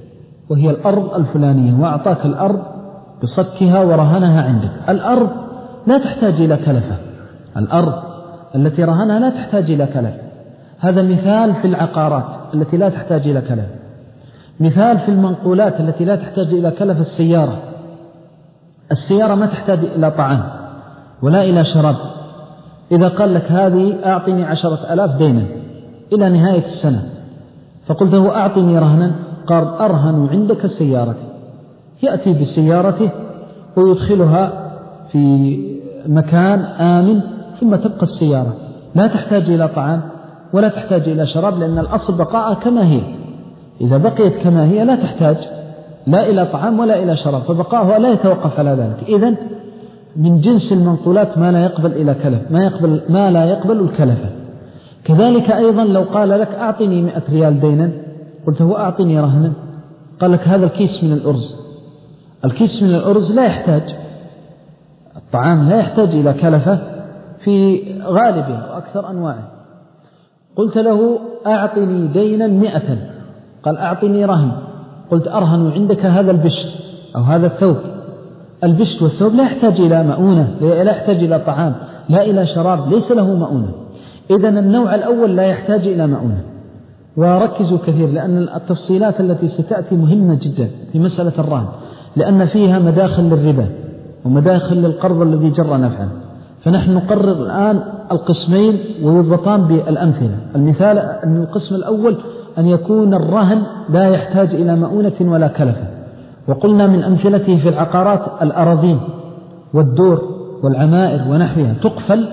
وهي الأرض الفلانية، وأعطاك الأرض بصكها ورهنها عندك. الأرض لا تحتاج إلى كلفة، الأرض التي رهنها لا تحتاج إلى كلفة. هذا مثال في العقارات التي لا تحتاج إلى كلفة. مثال في المنقولات التي لا تحتاج إلى كلفة السيارة. السيارة ما تحتاج إلى طعام ولا إلى شراب. إذا قال لك هذه أعطني عشرة ألاف دينا إلى نهاية السنة، فقلت له أعطني رهنا، قال أرهن عندك سيارتي، يأتي بسيارته ويدخلها في مكان آمن، ثم تبقى السيارة لا تحتاج إلى طعام ولا تحتاج إلى شراب، لأن الأصل بقاء كما هي. إذا بقيت كما هي لا تحتاج لا إلى طعام ولا إلى شراب، فبقاؤها لا يتوقف على ذلك. إذن من جنس المنقولات ما لا يقبل إلى كلف، ما يقبل ما لا يقبل الكلفة. كذلك أيضا لو قال لك أعطني مئة ريال دينا، قلت هو أعطني رهنا، قال لك هذا الكيس من الأرز. الكيس من الأرز لا يحتاج، الطعام لا يحتاج إلى كلفة في غالبه وأكثر أنواعه. قلت له أعطني دينا مئة، قال أعطني رهن، قلت أرهن عندك هذا البشت أو هذا الثوب. البشت والثوب لا يحتاج إلى مؤونة، لا يحتاج إلى طعام، لا إلى شراب، ليس له مؤونة. إذن النوع الأول لا يحتاج إلى مؤونة. وركزوا كثير، لأن التفصيلات التي ستأتي مهمة جدا في مسألة الرهن، لأن فيها مداخل للربا ومداخل للقرض الذي جر نفعا. فنحن نقرر الآن القسمين ويضبطان بالأمثلة. المثال أن القسم الأول أن يكون الرهن لا يحتاج إلى مؤونة ولا كلفة، وقلنا من أمثلته في العقارات الأراضين والدور والعمائر ونحوها، تقفل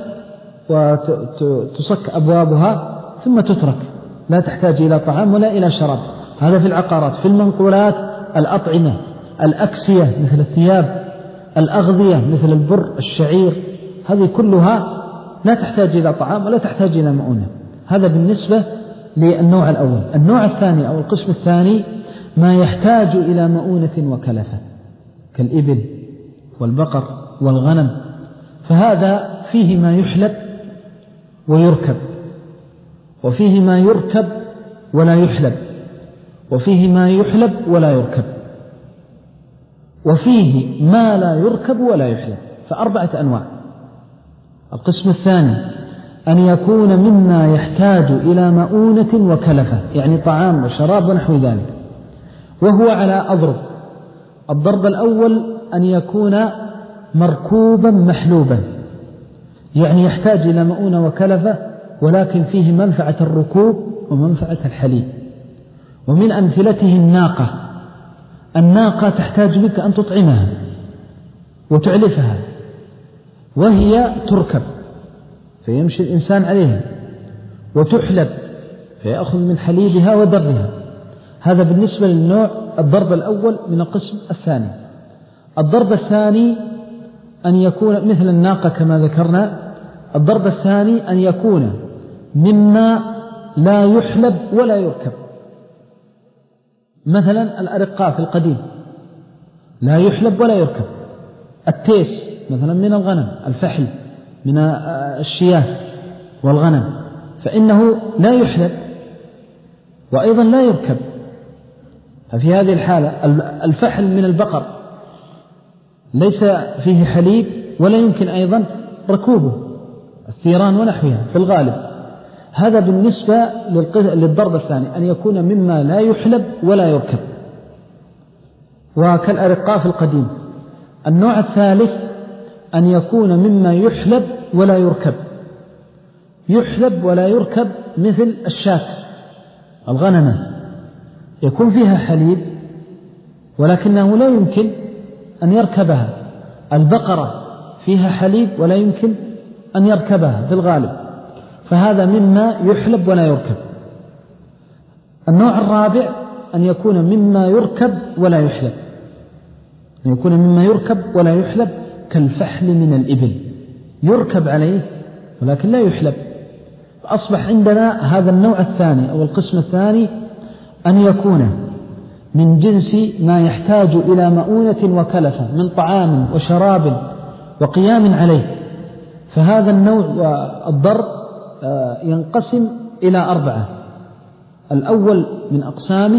وتصك أبوابها ثم تترك، لا تحتاج إلى طعام ولا إلى شراب. هذا في العقارات. في المنقولات الأطعمة، الأكسية مثل الثياب، الأغذية مثل البر، الشعير، هذه كلها لا تحتاج إلى طعام ولا تحتاج إلى مؤونة. هذا بالنسبة للنوع الأول. النوع الثاني أو القسم الثاني ما يحتاج إلى مؤونة وكلفة كالإبل والبقر والغنم، فهذا فيه ما يحلب ويركب، وفيه ما يركب ولا يحلب، وفيه ما يحلب ولا يركب، وفيه ما لا يركب ولا يحلب، فأربعة أنواع. القسم الثاني أن يكون مما يحتاج إلى مؤونة وكلفة، يعني طعام وشراب ونحو ذلك، وهو على أضرب. الضرب الأول أن يكون مركوبا محلوبا، يعني يحتاج إلى مؤونة وكلفة ولكن فيه منفعة الركوب ومنفعة الحليب. ومن أمثلته الناقة. الناقة تحتاج بك أن تطعمها وتعلفها، وهي تركب فيمشي الإنسان عليها، وتحلب فيأخذ من حليبها ودرها. هذا بالنسبة للنوع الضرب الأول من القسم الثاني. الضرب الثاني أن يكون مثل الناقة كما ذكرنا. الضرب الثاني أن يكون مما لا يحلب ولا يركب، مثلا الأرقاء في القديم لا يحلب ولا يركب. التيس مثلا من الغنم، الفحل من الشياه والغنم، فإنه لا يحلب وأيضا لا يركب. ففي هذه الحالة الفحل من البقر ليس فيه حليب ولا يمكن أيضا ركوبه، الثيران ونحوها في الغالب. هذا بالنسبة للضرب الثاني أن يكون مما لا يحلب ولا يركب، وكالأرقاء في القديم. النوع الثالث أن يكون مما يحلب ولا يركب. يحلب ولا يركب مثل الشاة، الغنمة، يكون فيها حليب ولكنه لا يمكن أن يركبها. البقرة فيها حليب ولا يمكن أن يركبها في الغالب، فهذا مما يحلب ولا يركب. النوع الرابع أن يكون مما يركب ولا يحلب، أن يكون مما يركب ولا يحلب كالفحل من الإبل، يركب عليه ولكن لا يحلب. فأصبح عندنا هذا النوع الثاني أو القسم الثاني أن يكون من جنس ما يحتاج إلى مؤونة وكلفة من طعام وشراب وقيام عليه. فهذا النوع الضرب ينقسم إلى أربعة. الأول من أقسامه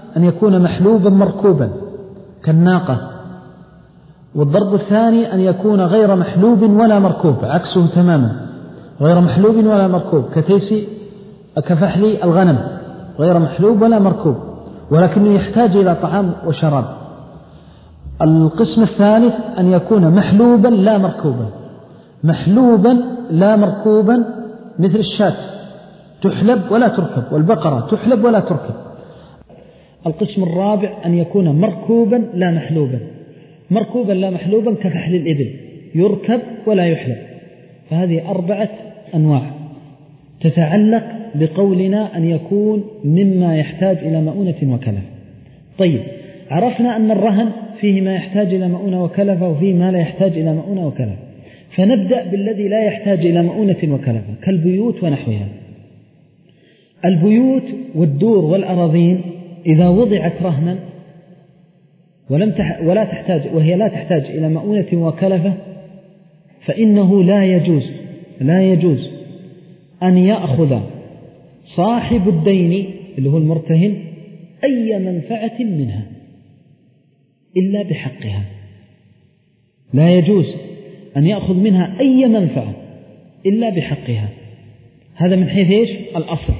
أن يكون محلوبا مركوبا كالناقة، والضرب الثاني أن يكون غير محلوب ولا مركوب، عكسه تماما، غير محلوب ولا مركوب كتيس كفحل الغنم، غير محلوب ولا مركوب ولكنه يحتاج إلى طعام وشراب. القسم الثالث أن يكون محلوبا لا مركوبا، محلوبا لا مركوبا مثل الشاة تحلب ولا تركب، والبقرة تحلب ولا تركب. القسم الرابع أن يكون مركوبا لا محلوبا، مركوبا لا محلوبا كفحل الإبل يركب ولا يحلب. فهذه أربعة أنواع تتعلق بقولنا أن يكون مما يحتاج إلى مؤونة وكلفة. طيب، عرفنا أن الرهن فيه ما يحتاج إلى مؤونة وكلفة وفيه ما لا يحتاج إلى مؤونة وكلفة، فنبدأ بالذي لا يحتاج إلى مؤونة وكلفة كالبيوت ونحوها. البيوت والدور والأراضين إذا وضعت رهنا ولم تح ولا تحتاج وهي لا تحتاج إلى مؤونة وكلفة، فإنه لا يجوز لا يجوز أن يأخذ صاحب الدين اللي هو المرتهن أي منفعة منها إلا بحقها. لا يجوز أن يأخذ منها أي منفعة إلا بحقها. هذا من حيث إيش؟ الأصل.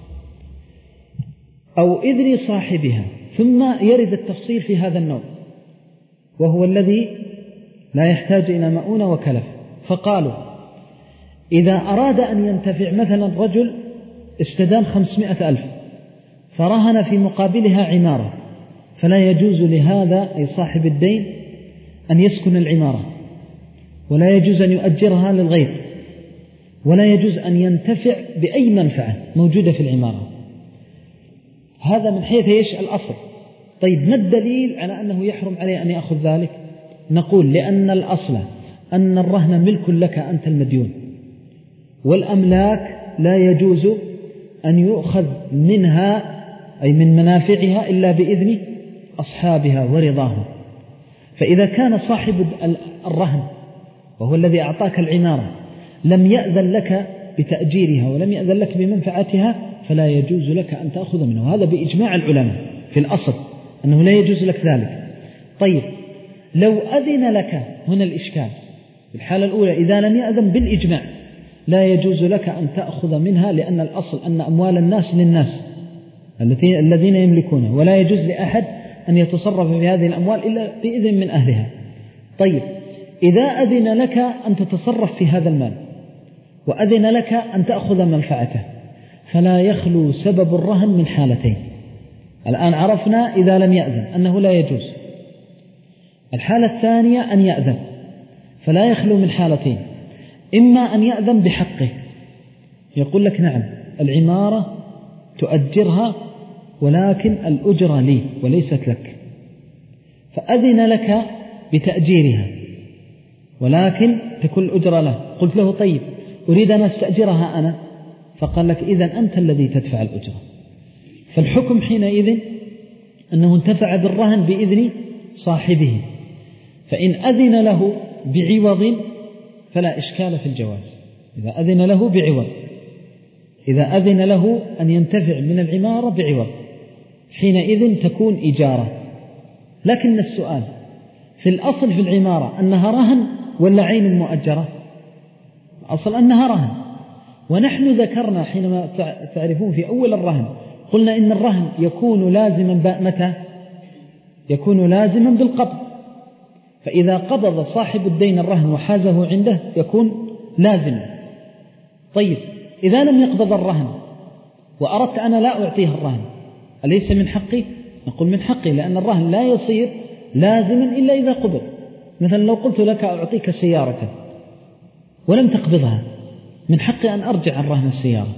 أو إذن صاحبها. ثم يرد التفصيل في هذا النوع وهو الذي لا يحتاج إلى مؤونة وكلفة. فقالوا إذا أراد أن ينتفع مثلا رجل استدان خمسمائة ألف فرهن في مقابلها عمارة، فلا يجوز لهذا أي صاحب الدين أن يسكن العمارة، ولا يجوز أن يؤجرها للغير، ولا يجوز أن ينتفع بأي منفعة موجودة في العمارة. هذا من حيث إيش؟ الأصل. طيب، ما الدليل على أنه يحرم عليه أن يأخذ ذلك؟ نقول لأن الأصل أن الرهن ملك لك أنت المديون، والأملاك لا يجوز أن يؤخذ منها أي من منافعها إلا بإذن أصحابها ورضاهم. فإذا كان صاحب الرهن وهو الذي أعطاك العمارة لم يأذن لك بتأجيرها ولم يأذن لك بمنفعتها فلا يجوز لك أن تأخذ منه. هذا بإجماع العلماء في الأصل أنه لا يجوز لك ذلك. طيب، لو أذن لك، هنا الإشكال في الحالة الأولى إذا لم يأذن بالإجماع لا يجوز لك أن تأخذ منها، لأن الأصل أن أموال الناس للناس الذين يملكونها، ولا يجوز لأحد أن يتصرف في هذه الأموال إلا بإذن من أهلها. طيب، إذا أذن لك أن تتصرف في هذا المال وأذن لك أن تأخذ منفعته فلا يخلو سبب الرهن من حالتين. الآن عرفنا إذا لم يأذن أنه لا يجوز. الحالة الثانية أن يأذن، فلا يخلو من حالتين: إما أن يأذن بحقه، يقول لك نعم العمارة تؤجرها ولكن الأجرة لي وليست لك، فأذن لك بتأجيرها ولكن تكون الأجرة له. قلت له طيب أريد أن أستأجرها أنا، فقال لك إذن أنت الذي تدفع الأجرة. فالحكم حينئذ أنه انتفع بالرهن بإذن صاحبه، فإن أذن له بعوض فلا إشكال في الجواز. إذا أذن له بعوض، إذا أذن له أن ينتفع من العمارة بعوض حينئذ تكون إجارة. لكن السؤال في الأصل في العمارة أنها رهن ولا عين مؤجرة؟ أصل أنها رهن، ونحن ذكرنا حينما تعرفون في أول الرهن قلنا إن الرهن يكون لازما متى؟ يكون لازما بالقبض. فإذا قبض صاحب الدين الرهن وحازه عنده يكون لازما. طيب، إذا لم يقبض الرهن وأردت أنا لا أعطيه الرهن أليس من حقي؟ نقول من حقي، لأن الرهن لا يصير لازما إلا إذا قبض. مثلا لو قلت لك أعطيك سيارة ولم تقبضها، من حقي أن أرجع عن رهن السيارة،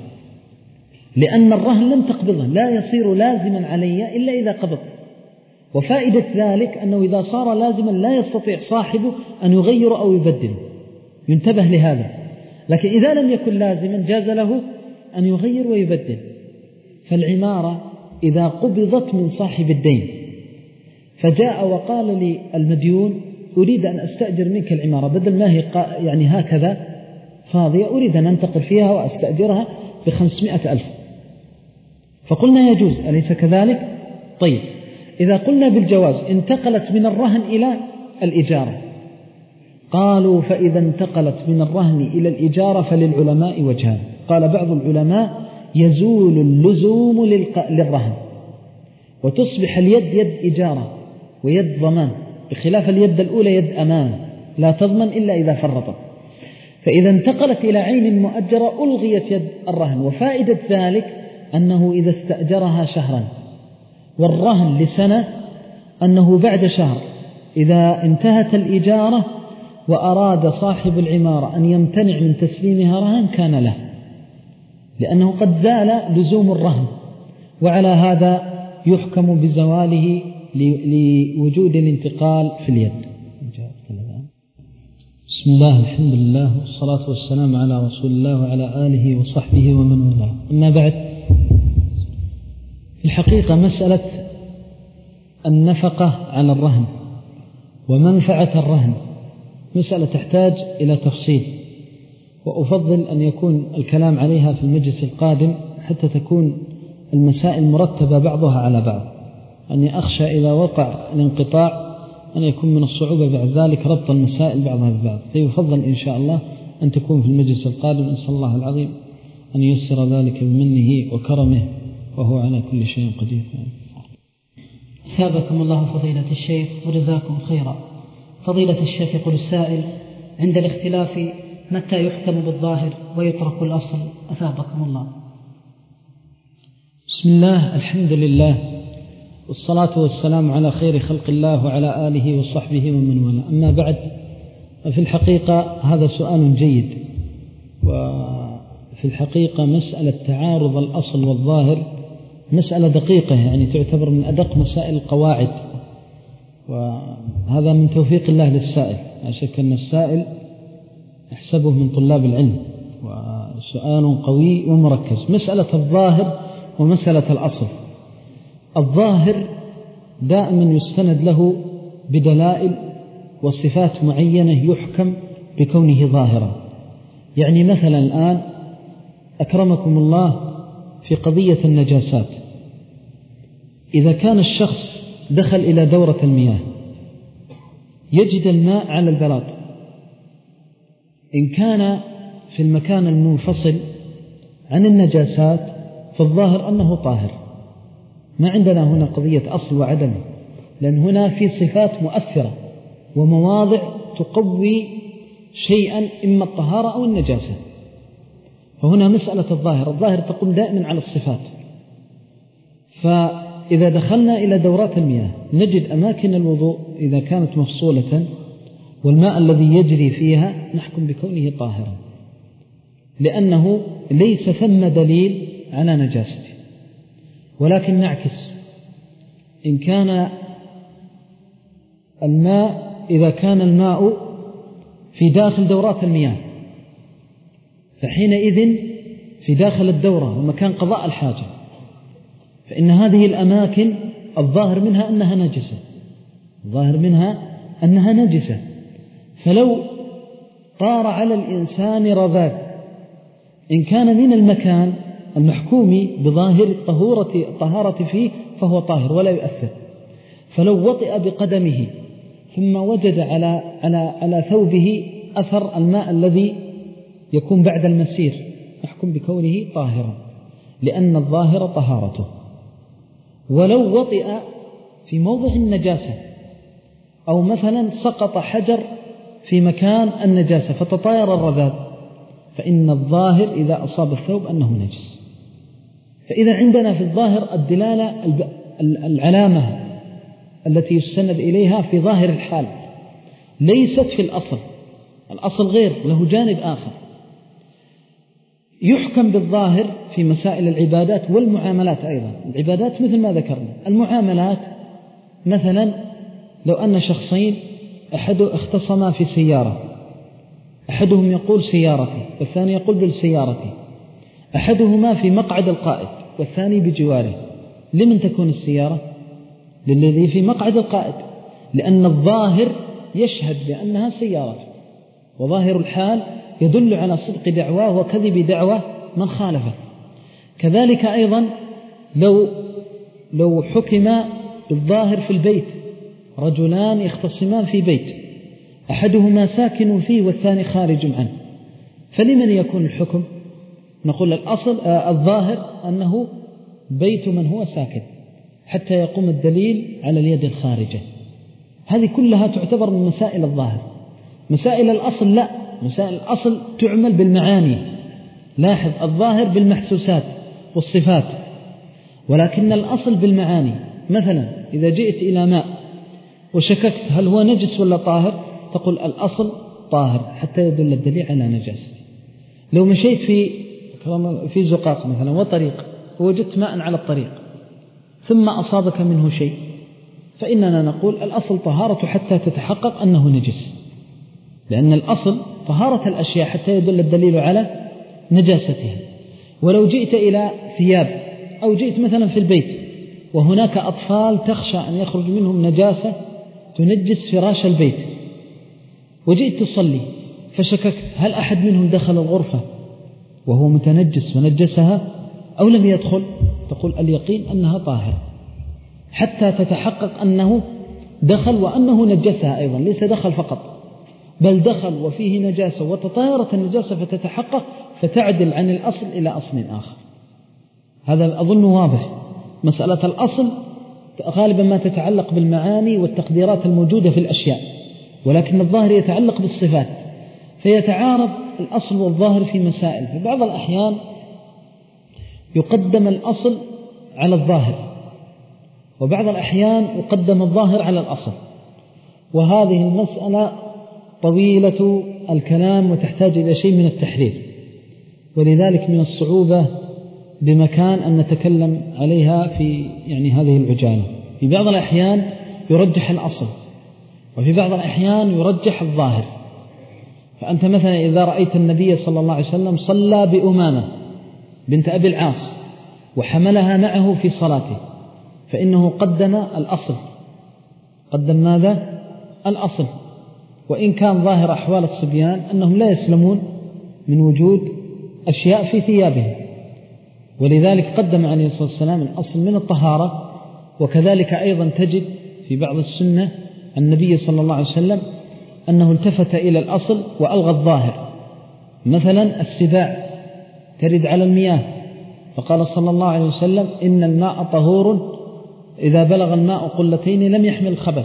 لأن الرهن لم تقبضه، لا يصير لازما علي إلا إذا قبض. وفائدة ذلك أنه إذا صار لازما لا يستطيع صاحبه أن يغير أو يبدل، ينتبه لهذا. لكن إذا لم يكن لازما جاز له أن يغير ويبدل. فالعمارة إذا قبضت من صاحب الدين فجاء وقال لي المديون أريد أن أستأجر منك العمارة، بدل ما هي يعني هكذا فاضية أريد أن أنتقل فيها وأستأجرها بخمسمائة ألف، فقلنا يجوز أليس كذلك؟ طيب إذا قلنا بالجواز انتقلت من الرهن إلى الإجارة، قالوا فإذا انتقلت من الرهن إلى الإجارة فللعلماء وجهان. قال بعض العلماء يزول اللزوم للرهن وتصبح اليد يد إجارة ويد ضمان، بخلاف اليد الأولى يد أمان لا تضمن إلا إذا فرطت. فإذا انتقلت إلى عين مؤجرة ألغيت يد الرهن. وفائدة ذلك أنه إذا استأجرها شهرا والرهن لسنة، أنه بعد شهر إذا انتهت الإجارة وأراد صاحب العمارة أن يمتنع من تسليمها رهن كان له، لأنه قد زال لزوم الرهن، وعلى هذا يحكم بزواله لوجود الانتقال في اليد. بسم الله، الحمد لله، والصلاة والسلام على رسول الله وعلى آله وصحبه ومن والاه. أما بعد، في الحقيقة مسألة النفقة على الرهن ومنفعة الرهن مسألة تحتاج إلى تفصيل، وأفضل أن يكون الكلام عليها في المجلس القادم حتى تكون المسائل مرتبة بعضها على بعض، أني أخشى إذا وقع الانقطاع أن يكون من الصعوبة بعد ذلك ربط المسائل بعضها ببعض، فيفضل إن شاء الله أن تكون في المجلس القادم. نسأل الله العظيم أن ييسر ذلك بمنه وكرمه، وهو على كل شيء قدير. ثابكم الله فضيلة الشيخ وجزاكم خيرا. فضيلة الشيخ يقول السائل: عند الاختلاف متى يحكم بالظاهر ويترك الأصل؟ أثابكم الله. بسم الله، الحمد لله، والصلاة والسلام على خير خلق الله وعلى آله وصحبه ومن والاه. أما بعد، في الحقيقة هذا سؤال جيد، وفي الحقيقة مسألة تعارض الأصل والظاهر مسألة دقيقة، يعني تعتبر من أدق مسائل القواعد، وهذا من توفيق الله للسائل. لا شك أن السائل أحسبه من طلاب العلم، وسؤال قوي ومركز. مسألة الظاهر ومسألة الأصل. الظاهر دائما يستند له بدلائل وصفات معينة يحكم بكونه ظاهرا. يعني مثلا الآن أكرمكم الله في قضية النجاسات، إذا كان الشخص دخل إلى دورة المياه يجد الماء على البلاط، إن كان في المكان المنفصل عن النجاسات فالظاهر أنه طاهر. ما عندنا هنا قضية أصل وعدم، لأن هنا في صفات مؤثرة ومواضع تقوي شيئا إما الطهارة أو النجاسة، فهنا مسألة الظاهر. الظاهر تقوم دائما على الصفات. فإذا دخلنا إلى دورات المياه نجد أماكن الوضوء إذا كانت مفصولة والماء الذي يجري فيها نحكم بكونه طاهرا، لأنه ليس ثم دليل على نجاسته. ولكن نعكس، إن كان الماء إذا كان الماء في داخل دورات المياه فحينئذ في داخل الدورة ومكان قضاء الحاجة، فإن هذه الأماكن الظاهر منها أنها نجسة، الظاهر منها أنها نجسة. فلو طار على الإنسان رذاذ إن كان من المكان المحكوم بظاهر الطهارة فيه فهو طاهر ولا يؤثر. فلو وطئ بقدمه ثم وجد على على على ثوبه أثر الماء الذي يكون بعد المسير نحكم بكونه طاهرا، لأن الظاهر طهارته. ولو وطئ في موضع النجاسة أو مثلا سقط حجر في مكان النجاسة فتطاير الرذاذ فإن الظاهر إذا أصاب الثوب أنه نجس. فإذا عندنا في الظاهر الدلالة العلامة التي يستند إليها في ظاهر الحال ليست في الأصل. الأصل غير، له جانب آخر. يحكم بالظاهر في مسائل العبادات والمعاملات أيضا. العبادات مثل ما ذكرنا، المعاملات مثلا لو أن شخصين أحد اختصما في سيارة، أحدهم يقول سيارتي والثاني يقول بالسيارتي، أحدهما في مقعد القائد والثاني بجواره، لمن تكون السيارة؟ للذي في مقعد القائد، لأن الظاهر يشهد بأنها سيارته، وظاهر الحال يدل على صدق دعواه وكذب دعوة من خالفه. كذلك أيضا لو لو حكم بالظاهر في البيت، رجلان يختصمان في بيت أحدهما ساكن فيه والثاني خارج عنه، فلمن يكون الحكم؟ نقول الأصل آه الظاهر أنه بيت من هو ساكن حتى يقوم الدليل على اليد الخارجة. هذه كلها تعتبر من مسائل الظاهر. مسائل الأصل لا، مسائل الأصل تعمل بالمعاني. لاحظ الظاهر بالمحسوسات والصفات، ولكن الأصل بالمعاني. مثلا إذا جئت إلى ماء وشككت هل هو نجس ولا طاهر، تقول الأصل طاهر حتى يدل الدليل على نجاسة. لو مشيت في في زقاق مثلا وطريق ووجدت ماء على الطريق ثم أصابك منه شيء، فإننا نقول الأصل طهارة حتى تتحقق أنه نجس، لأن الأصل طهارة الأشياء حتى يدل الدليل على نجاستها. ولو جئت إلى ثياب أو جئت مثلا في البيت وهناك أطفال تخشى أن يخرج منهم نجاسة تنجس فراش البيت، وجئت تصلي فشككت هل أحد منهم دخل الغرفة وهو متنجس ونجسها أو لم يدخل، تقول اليقين أنها طاهرة حتى تتحقق أنه دخل وأنه نجسها أيضا، ليس دخل فقط بل دخل وفيه نجاسة وتطهرت النجاسة فتتحقق فتعدل عن الأصل إلى أصل آخر. هذا أظن واضح. مسألة الأصل غالبا ما تتعلق بالمعاني والتقديرات الموجودة في الأشياء، ولكن الظاهر يتعلق بالصفات، فيتعارض الأصل والظاهر في مسائل. في بعض الأحيان يقدم الأصل على الظاهر، وبعض الأحيان يقدم الظاهر على الأصل، وهذه المسألة طويلة الكلام وتحتاج إلى شيء من التحرير، ولذلك من الصعوبة بمكان أن نتكلم عليها في يعني هذه العجالة. في بعض الأحيان يرجح الأصل، وفي بعض الأحيان يرجح الظاهر. فأنت مثلا إذا رأيت النبي صلى الله عليه وسلم صلى بأمامة بنت أبي العاص وحملها معه في صلاته، فإنه قدم الأصل. قدم ماذا؟ الأصل. وإن كان ظاهر أحوال الصبيان أنهم لا يسلمون من وجود أشياء في ثيابهم، ولذلك قدم عليه الصلاة والسلام الأصل من الطهارة. وكذلك أيضا تجد في بعض السنة النبي صلى الله عليه وسلم أنه التفت إلى الأصل وألغى الظاهر. مثلا السباع ترد على المياه، فقال صلى الله عليه وسلم إن الماء طهور إذا بلغ الماء قلتين لم يحمل الخبث،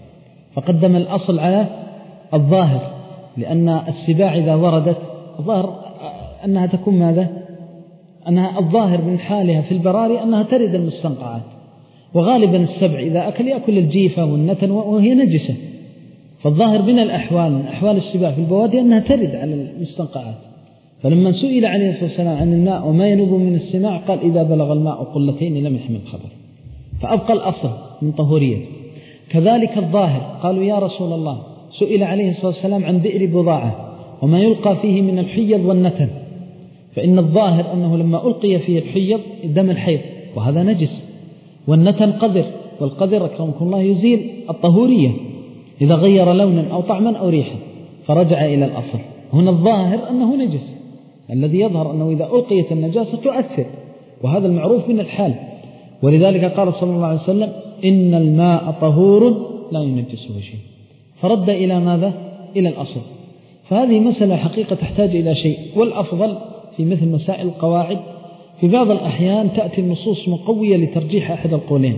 فقدم الأصل على الظاهر، لأن السباع إذا وردت الظاهر أنها تكون ماذا؟ أنها الظاهر من حالها في البراري أنها ترد المستنقعات، وغالبا السبع إذا أكل يأكل الجيفة والنتن وهي نجسة، فالظاهر من الأحوال من أحوال السباع في البوادي أنها ترد على المستنقعات. فلما سئل عليه الصلاة والسلام عن الماء وما ينوب من السماع قال إذا بلغ الماء قلتين لم يحمل الخبث، فأبقى الأصل من طهورية. كذلك الظاهر قالوا يا رسول الله سئل عليه الصلاة والسلام عن بئر بضاعة وما يلقى فيه من الحيض والنتن، فإن الظاهر أنه لما ألقي فيه الحيض دم الحيض وهذا نجس، والنتن قذر، والقذر أكرمكم الله يزيل الطهورية إذا غير لونا أو طعما أو ريحا، فرجع إلى الأصل. هنا الظاهر أنه نجس، الذي يظهر أنه إذا ألقيت النجاسة تؤثر، وهذا المعروف من الحال. ولذلك قال صلى الله عليه وسلم إن الماء طهور لا ينجسه شيء، فرد إلى ماذا؟ إلى الأصل. فهذه مسألة حقيقة تحتاج إلى شيء. والأفضل في مثل مسائل القواعد في بعض الأحيان تأتي النصوص مقوية لترجيح أحد القولين،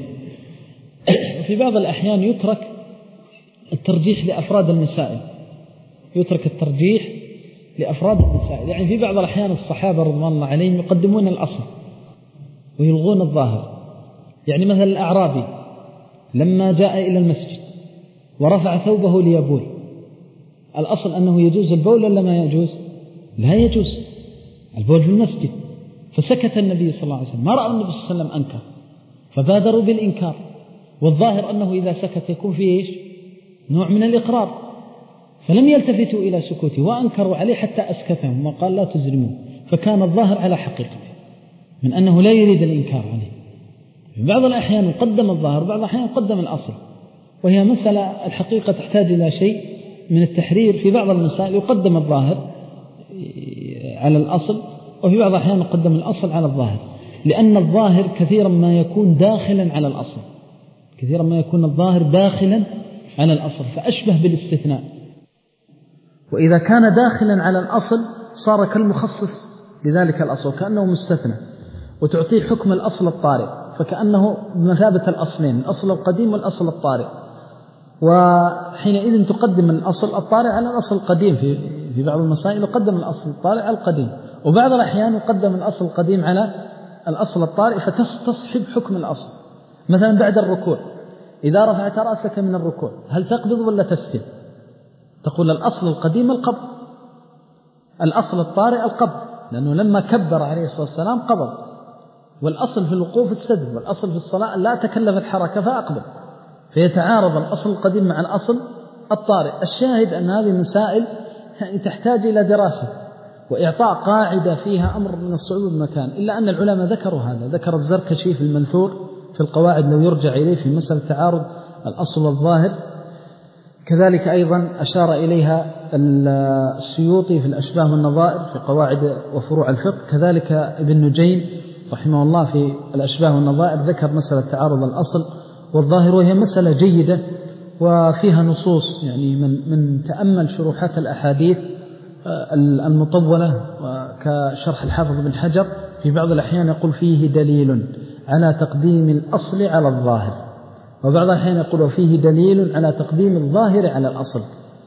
وفي بعض الأحيان يترك الترجيح لأفراد المسائل، يترك الترجيح لأفراد المسائل. يعني في بعض الأحيان الصحابة رضوان الله عليهم يقدمون الأصل ويلغون الظاهر. يعني مثلا الأعرابي لما جاء إلى المسجد ورفع ثوبه ليبول، الأصل أنه يجوز البول ولا ما يجوز؟ لا يجوز البول في المسجد، فسكت النبي صلى الله عليه وسلم، ما رأى النبي صلى الله عليه وسلم أنكر، فبادروا بالإنكار. والظاهر أنه إذا سكت يكون فيه إيش؟ نوع من الإقرار، فلم يلتفتوا إلى سكوته وأنكروا عليه حتى أسكتهم وقال لا تزرموا، فكان الظاهر على حقيقته من أنه لا يريد الإنكار عليه. في بعض الأحيان يقدم الظاهر، بعض الأحيان يقدم الأصل، وهي مسألة الحقيقة تحتاج إلى شيء من التحرير. في بعض المسائل يقدم الظاهر على الأصل، وفي بعض الأحيان يقدم الأصل على الظاهر. لأن الظاهر كثيرا ما يكون داخلا على الأصل، كثيرا ما يكون الظاهر داخلا على الأصل فأشبه بالاستثناء. وإذا كان داخلا على الأصل صار كالمخصص لذلك الأصل كأنه مستثنى، وتعطيه حكم الأصل الطارئ، فكأنه بمثابة الأصلين، الأصل القديم والأصل الطارئ. وحينئذ تقدم الأصل الطارئ على الأصل القديم، في في بعض المسائل يقدم الأصل الطارئ على القديم، وبعض الأحيان يقدم الأصل القديم على الأصل الطارئ فتصحب حكم الأصل. مثلا بعد الركوع إذا رفعت رأسك من الركوع هل تقبض ولا تسجد؟ تقول الأصل القديم القبض، الأصل الطارئ القبض، لأنه لما كبر عليه الصلاة والسلام قبض، والأصل في الوقوف السجد، والأصل في الصلاة لا تكلف الحركة فأقبض، فيتعارض الأصل القديم مع الأصل الطارئ. الشاهد أن هذه مسائل يعني تحتاج إلى دراسة وإعطاء قاعدة فيها أمر من الصعوبة بمكان، إلا أن العلماء ذكروا هذا، ذكر الزركشي في المنثور في القواعد لو يرجع إليه في مسألة تعارض الأصل والظاهر. كذلك أيضا أشار إليها السيوطي في الأشباه والنظائر في قواعد وفروع الفقه، كذلك ابن نجيم رحمه الله في الأشباه والنظائر ذكر مسألة تعارض الأصل والظاهر، وهي مسألة جيدة وفيها نصوص، يعني من من تأمل شروحات الأحاديث المطولة كشرح الحافظ بن حجر في بعض الأحيان يقول فيه دليل على تقديم الأصل على الظاهر، وبعض الأحيان يقول فيه دليل على تقديم الظاهر على الأصل.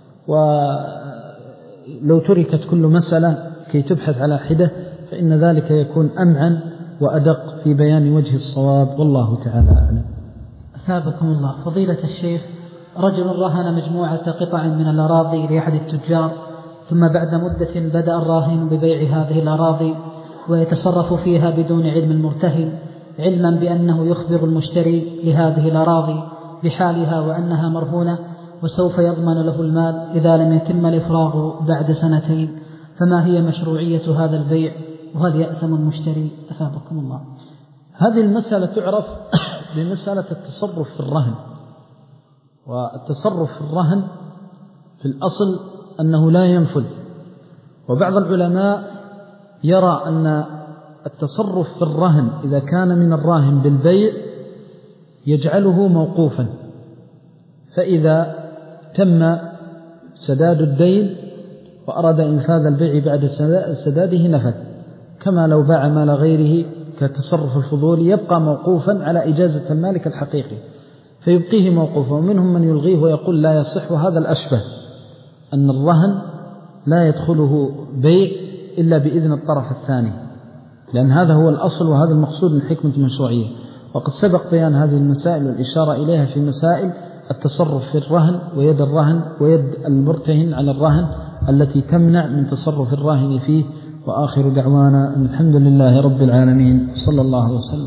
ولو تركت كل مسألة كي تبحث على حدة فإن ذلك يكون أمعن وأدق في بيان وجه الصواب، والله تعالى أعلم. أثابكم الله. فضيلة الشيخ، رجل رهن مجموعة قطع من الأراضي لأحد التجار، ثم بعد مدة بدأ الراهن ببيع هذه الأراضي ويتصرف فيها بدون علم المرتهن، علما بأنه يخبر المشتري لهذه الأراضي بحالها وأنها مرهونة وسوف يضمن له المال إذا لم يتم الإفراغ بعد سنتين، فما هي مشروعية هذا البيع وهل يأثم المشتري؟ أثابكم الله. هذه المسألة تعرف بمسألة التصرف في الرهن، والتصرف في الرهن في الأصل أنه لا ينفذ، وبعض العلماء يرى أن التصرف في الرهن إذا كان من الراهن بالبيع يجعله موقوفا، فإذا تم سداد الدين وأراد إنفاذ البيع بعد سداده نفذ، كما لو باع مال غيره كتصرف الفضول يبقى موقوفا على إجازة المالك الحقيقي فيبقيه موقوفا. ومنهم من يلغيه ويقول لا يصح، وهذا الأشبه أن الرهن لا يدخله بيع إلا بإذن الطرف الثاني، لأن هذا هو الأصل وهذا المقصود من حكمة المشروعية. وقد سبق بيان هذه المسائل والإشارة إليها في مسائل التصرف في الرهن ويد الرهن ويد المرتهن على الرهن التي تمنع من تصرف الراهن فيه. وآخر دعوانا الحمد لله رب العالمين، صلى الله وسلم.